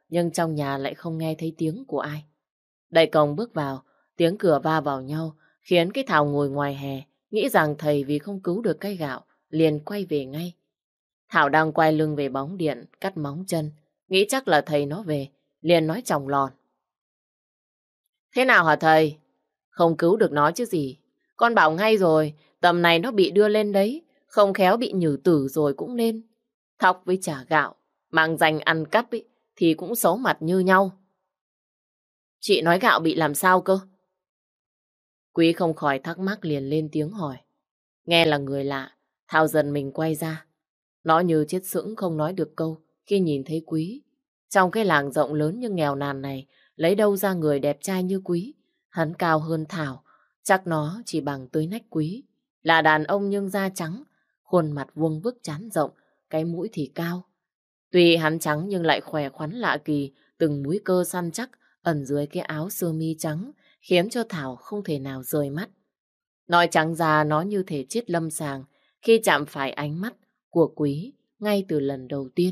nhưng trong nhà lại không nghe thấy tiếng của ai. Đẩy cổng bước vào, tiếng cửa va vào nhau, khiến cái Thảo ngồi ngoài hè, nghĩ rằng thầy vì không cứu được cây gạo, liền quay về ngay. Thảo đang quay lưng về bóng điện, cắt móng chân, nghĩ chắc là thầy nó về, liền nói chòng lòn. Thế nào hả thầy? Không cứu được nó chứ gì. Con bảo ngay rồi, tầm này nó bị đưa lên đấy, không khéo bị nhử tử rồi cũng nên. Thóc với chả gạo, mang danh ăn cắp ý, thì cũng xấu mặt như nhau. Chị nói gạo bị làm sao cơ? Quý không khỏi thắc mắc liền lên tiếng hỏi. Nghe là người lạ, Thảo dần mình quay ra. Nó như chết sững không nói được câu khi nhìn thấy Quý. Trong cái làng rộng lớn nhưng nghèo nàn này, lấy đâu ra người đẹp trai như Quý. Hắn cao hơn Thảo, chắc nó chỉ bằng tới nách Quý. Là đàn ông nhưng da trắng, khuôn mặt vuông vức trán rộng, cái mũi thì cao. Tuy hắn trắng nhưng lại khỏe khoắn lạ kỳ, từng múi cơ săn chắc ẩn dưới cái áo sơ mi trắng, khiến cho Thảo không thể nào rời mắt. Nói trắng ra nó như thể chết lâm sàng khi chạm phải ánh mắt của Quý ngay từ lần đầu tiên.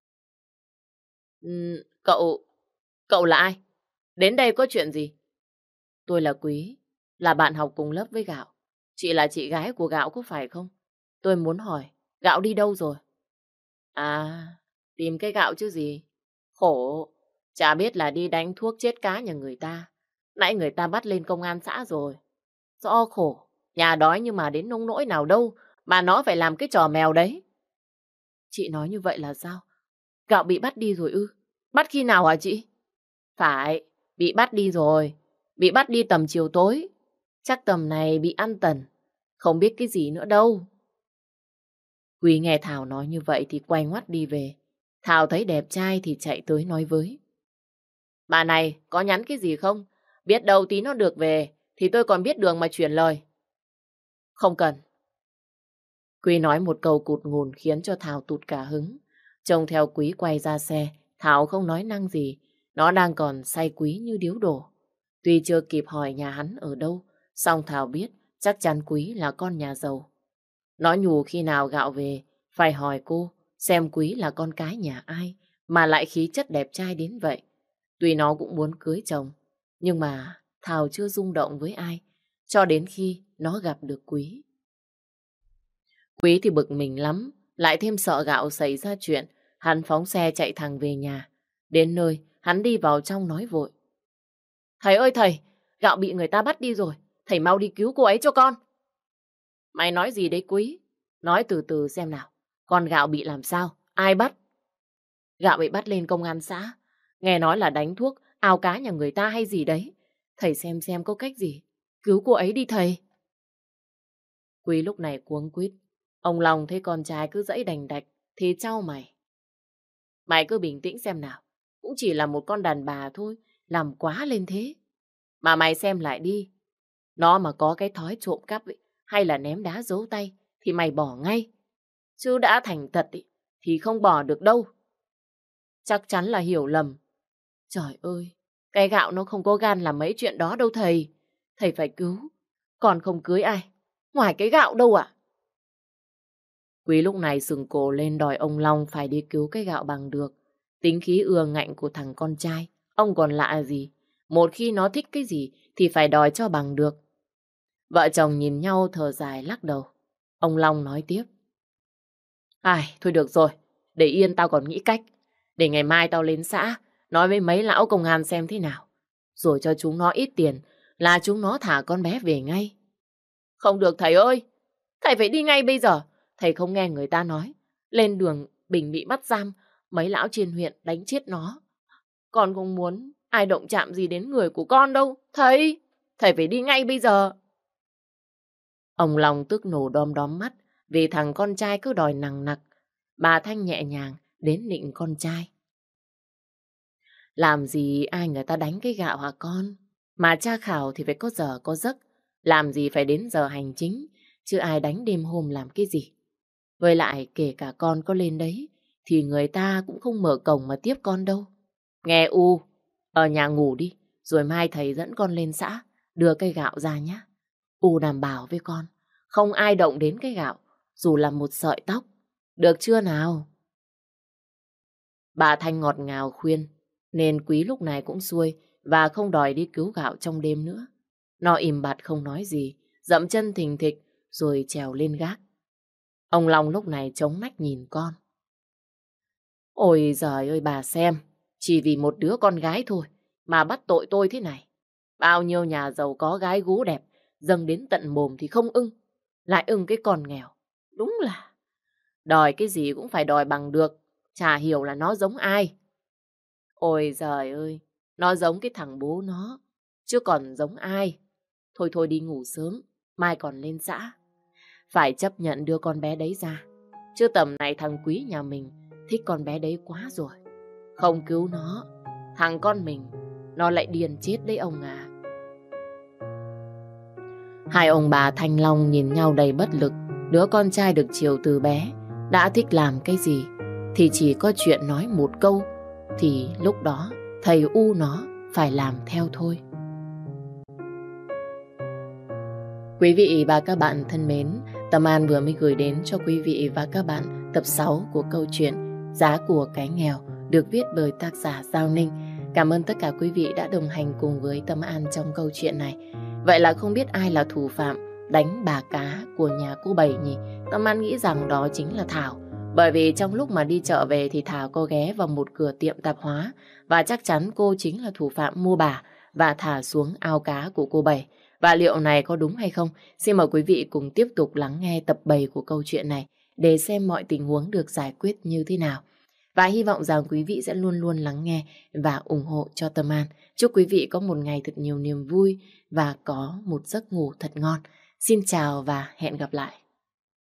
Cậu, cậu là ai? Đến đây có chuyện gì? Tôi là Quý, là bạn học cùng lớp với Gạo. Chị là chị gái của Gạo có phải không? Tôi muốn hỏi, Gạo đi đâu rồi? À, tìm cái Gạo chứ gì? Khổ, chả biết là đi đánh thuốc chết cá nhà người ta. Nãy người ta bắt lên công an xã rồi. Rõ khổ, nhà đói nhưng mà đến nông nỗi nào đâu mà nó phải làm cái trò mèo đấy. Chị nói như vậy là sao? Gạo bị bắt đi rồi ư? Bắt khi nào hả chị? Phải, bị bắt đi rồi. Bị bắt đi tầm chiều tối. Chắc tầm này bị ăn tần. Không biết cái gì nữa đâu. Quý nghe Thảo nói như vậy thì quay ngoắt đi về. Thảo thấy đẹp trai thì chạy tới nói với. Bà này, có nhắn cái gì không? Biết đâu tí nó được về thì tôi còn biết đường mà truyền lời. Không cần. Quý nói một câu cụt ngùn khiến cho Thảo tụt cả hứng. Trông theo Quý quay ra xe, Thảo không nói năng gì. Nó đang còn say Quý như điếu đổ. Tuy chưa kịp hỏi nhà hắn ở đâu, song Thảo biết chắc chắn Quý là con nhà giàu. Nó nhủ khi nào Gạo về, phải hỏi cô xem Quý là con cái nhà ai mà lại khí chất đẹp trai đến vậy. Tuy nó cũng muốn cưới chồng, nhưng mà Thảo chưa rung động với ai, cho đến khi nó gặp được Quý. Quý thì bực mình lắm, lại thêm sợ Gạo xảy ra chuyện, hắn phóng xe chạy thẳng về nhà. Đến nơi, hắn đi vào trong nói vội. Thầy ơi thầy, Gạo bị người ta bắt đi rồi, thầy mau đi cứu cô ấy cho con. Mày nói gì đấy Quý? Nói từ từ xem nào, con Gạo bị làm sao? Ai bắt? Gạo bị bắt lên công an xã, nghe nói là đánh thuốc, ao cá nhà người ta hay gì đấy. Thầy xem có cách gì, cứu cô ấy đi thầy. Quý lúc này cuống quýt. Ông Long thấy con trai cứ dãy đành đạch thì trao mày. Mày cứ bình tĩnh xem nào. Cũng chỉ là một con đàn bà thôi. Làm quá lên thế. Mà mày xem lại đi. Nó mà có cái thói trộm cắp ấy, hay là ném đá giấu tay thì mày bỏ ngay. Chứ đã thành thật ấy, thì không bỏ được đâu. Chắc chắn là hiểu lầm. Trời ơi, cái Gạo nó không có gan làm mấy chuyện đó đâu thầy. Thầy phải cứu. Còn không cưới ai. Ngoài cái Gạo đâu ạ? Quý lúc này sừng cổ lên đòi ông Long phải đi cứu cái Gạo bằng được. Tính khí ưa ngạnh của thằng con trai, ông còn lạ gì. Một khi nó thích cái gì thì phải đòi cho bằng được. Vợ chồng nhìn nhau thở dài lắc đầu. Ông Long nói tiếp. Ai, thôi được rồi, để yên tao còn nghĩ cách. Để ngày mai tao lên xã, nói với mấy lão công an xem thế nào. Rồi cho chúng nó ít tiền là chúng nó thả con bé về ngay. Không được thầy ơi, thầy phải đi ngay bây giờ. Thầy không nghe người ta nói. Lên đường Bình bị bắt giam, mấy lão trên huyện đánh chết nó. Con không muốn ai động chạm gì đến người của con đâu. Thầy phải đi ngay bây giờ. Ông Long tức nổ đom đóm mắt vì thằng con trai cứ đòi nằng nặc. Bà Thanh nhẹ nhàng đến nịnh con trai. Làm gì ai người ta đánh cái Gạo hả con? Mà tra khảo thì phải có giờ có giấc. Làm gì phải đến giờ hành chính, chứ ai đánh đêm hôm làm cái gì. Với lại kể cả con có lên đấy, thì người ta cũng không mở cổng mà tiếp con đâu. Nghe U, ở nhà ngủ đi, rồi mai thầy dẫn con lên xã, đưa cây Gạo ra nhé. U đảm bảo với con, không ai động đến cái Gạo, dù là một sợi tóc. Được chưa nào? Bà Thanh ngọt ngào khuyên, Nên Quý lúc này cũng xuôi và không đòi đi cứu gạo trong đêm nữa. Nó im bặt không nói gì, dậm chân thình thịch rồi trèo lên gác. Ông Long lúc này chống nách nhìn con. Ôi giời ơi bà xem, chỉ vì một đứa con gái thôi mà bắt tội tôi thế này. Bao nhiêu nhà giàu có gái gú đẹp, dâng đến tận mồm thì không ưng, lại ưng cái con nghèo. Đúng là đòi cái gì cũng phải đòi bằng được, chả hiểu là nó giống ai. Ôi giời ơi, nó giống cái thằng bố nó, chứ còn giống ai. Thôi thôi đi ngủ sớm, mai còn lên xã. Phải chấp nhận đưa con bé đấy ra, chứ tầm này thằng Quý nhà mình thích con bé đấy quá rồi. Không cứu nó, thằng con mình nó lại điên chết đấy ông à. Hai ông bà Thanh Long nhìn nhau đầy bất lực. Đứa con trai được chiều từ bé, đã thích làm cái gì thì chỉ có chuyện nói một câu, thì lúc đó thầy U nó phải làm theo thôi. Quý vị và các bạn thân mến, Tâm An vừa mới gửi đến cho quý vị và các bạn tập 6 của câu chuyện Giá của cái nghèo, được viết bởi tác giả Giao Ninh. Cảm ơn tất cả quý vị đã đồng hành cùng với Tâm An trong câu chuyện này. Vậy là không biết ai là thủ phạm đánh bà cá của nhà cô Bảy nhỉ? Tâm An nghĩ rằng đó chính là Thảo. Bởi vì trong lúc mà đi chợ về thì Thảo có ghé vào một cửa tiệm tạp hóa, và chắc chắn cô chính là thủ phạm mua bà và thả xuống ao cá của cô Bảy. Và liệu này có đúng hay không? Xin mời quý vị cùng tiếp tục lắng nghe tập 7 của câu chuyện này để xem mọi tình huống được giải quyết như thế nào. Và hy vọng rằng quý vị sẽ luôn luôn lắng nghe và ủng hộ cho Tâm An. Chúc quý vị có một ngày thật nhiều niềm vui và có một giấc ngủ thật ngon. Xin chào và hẹn gặp lại.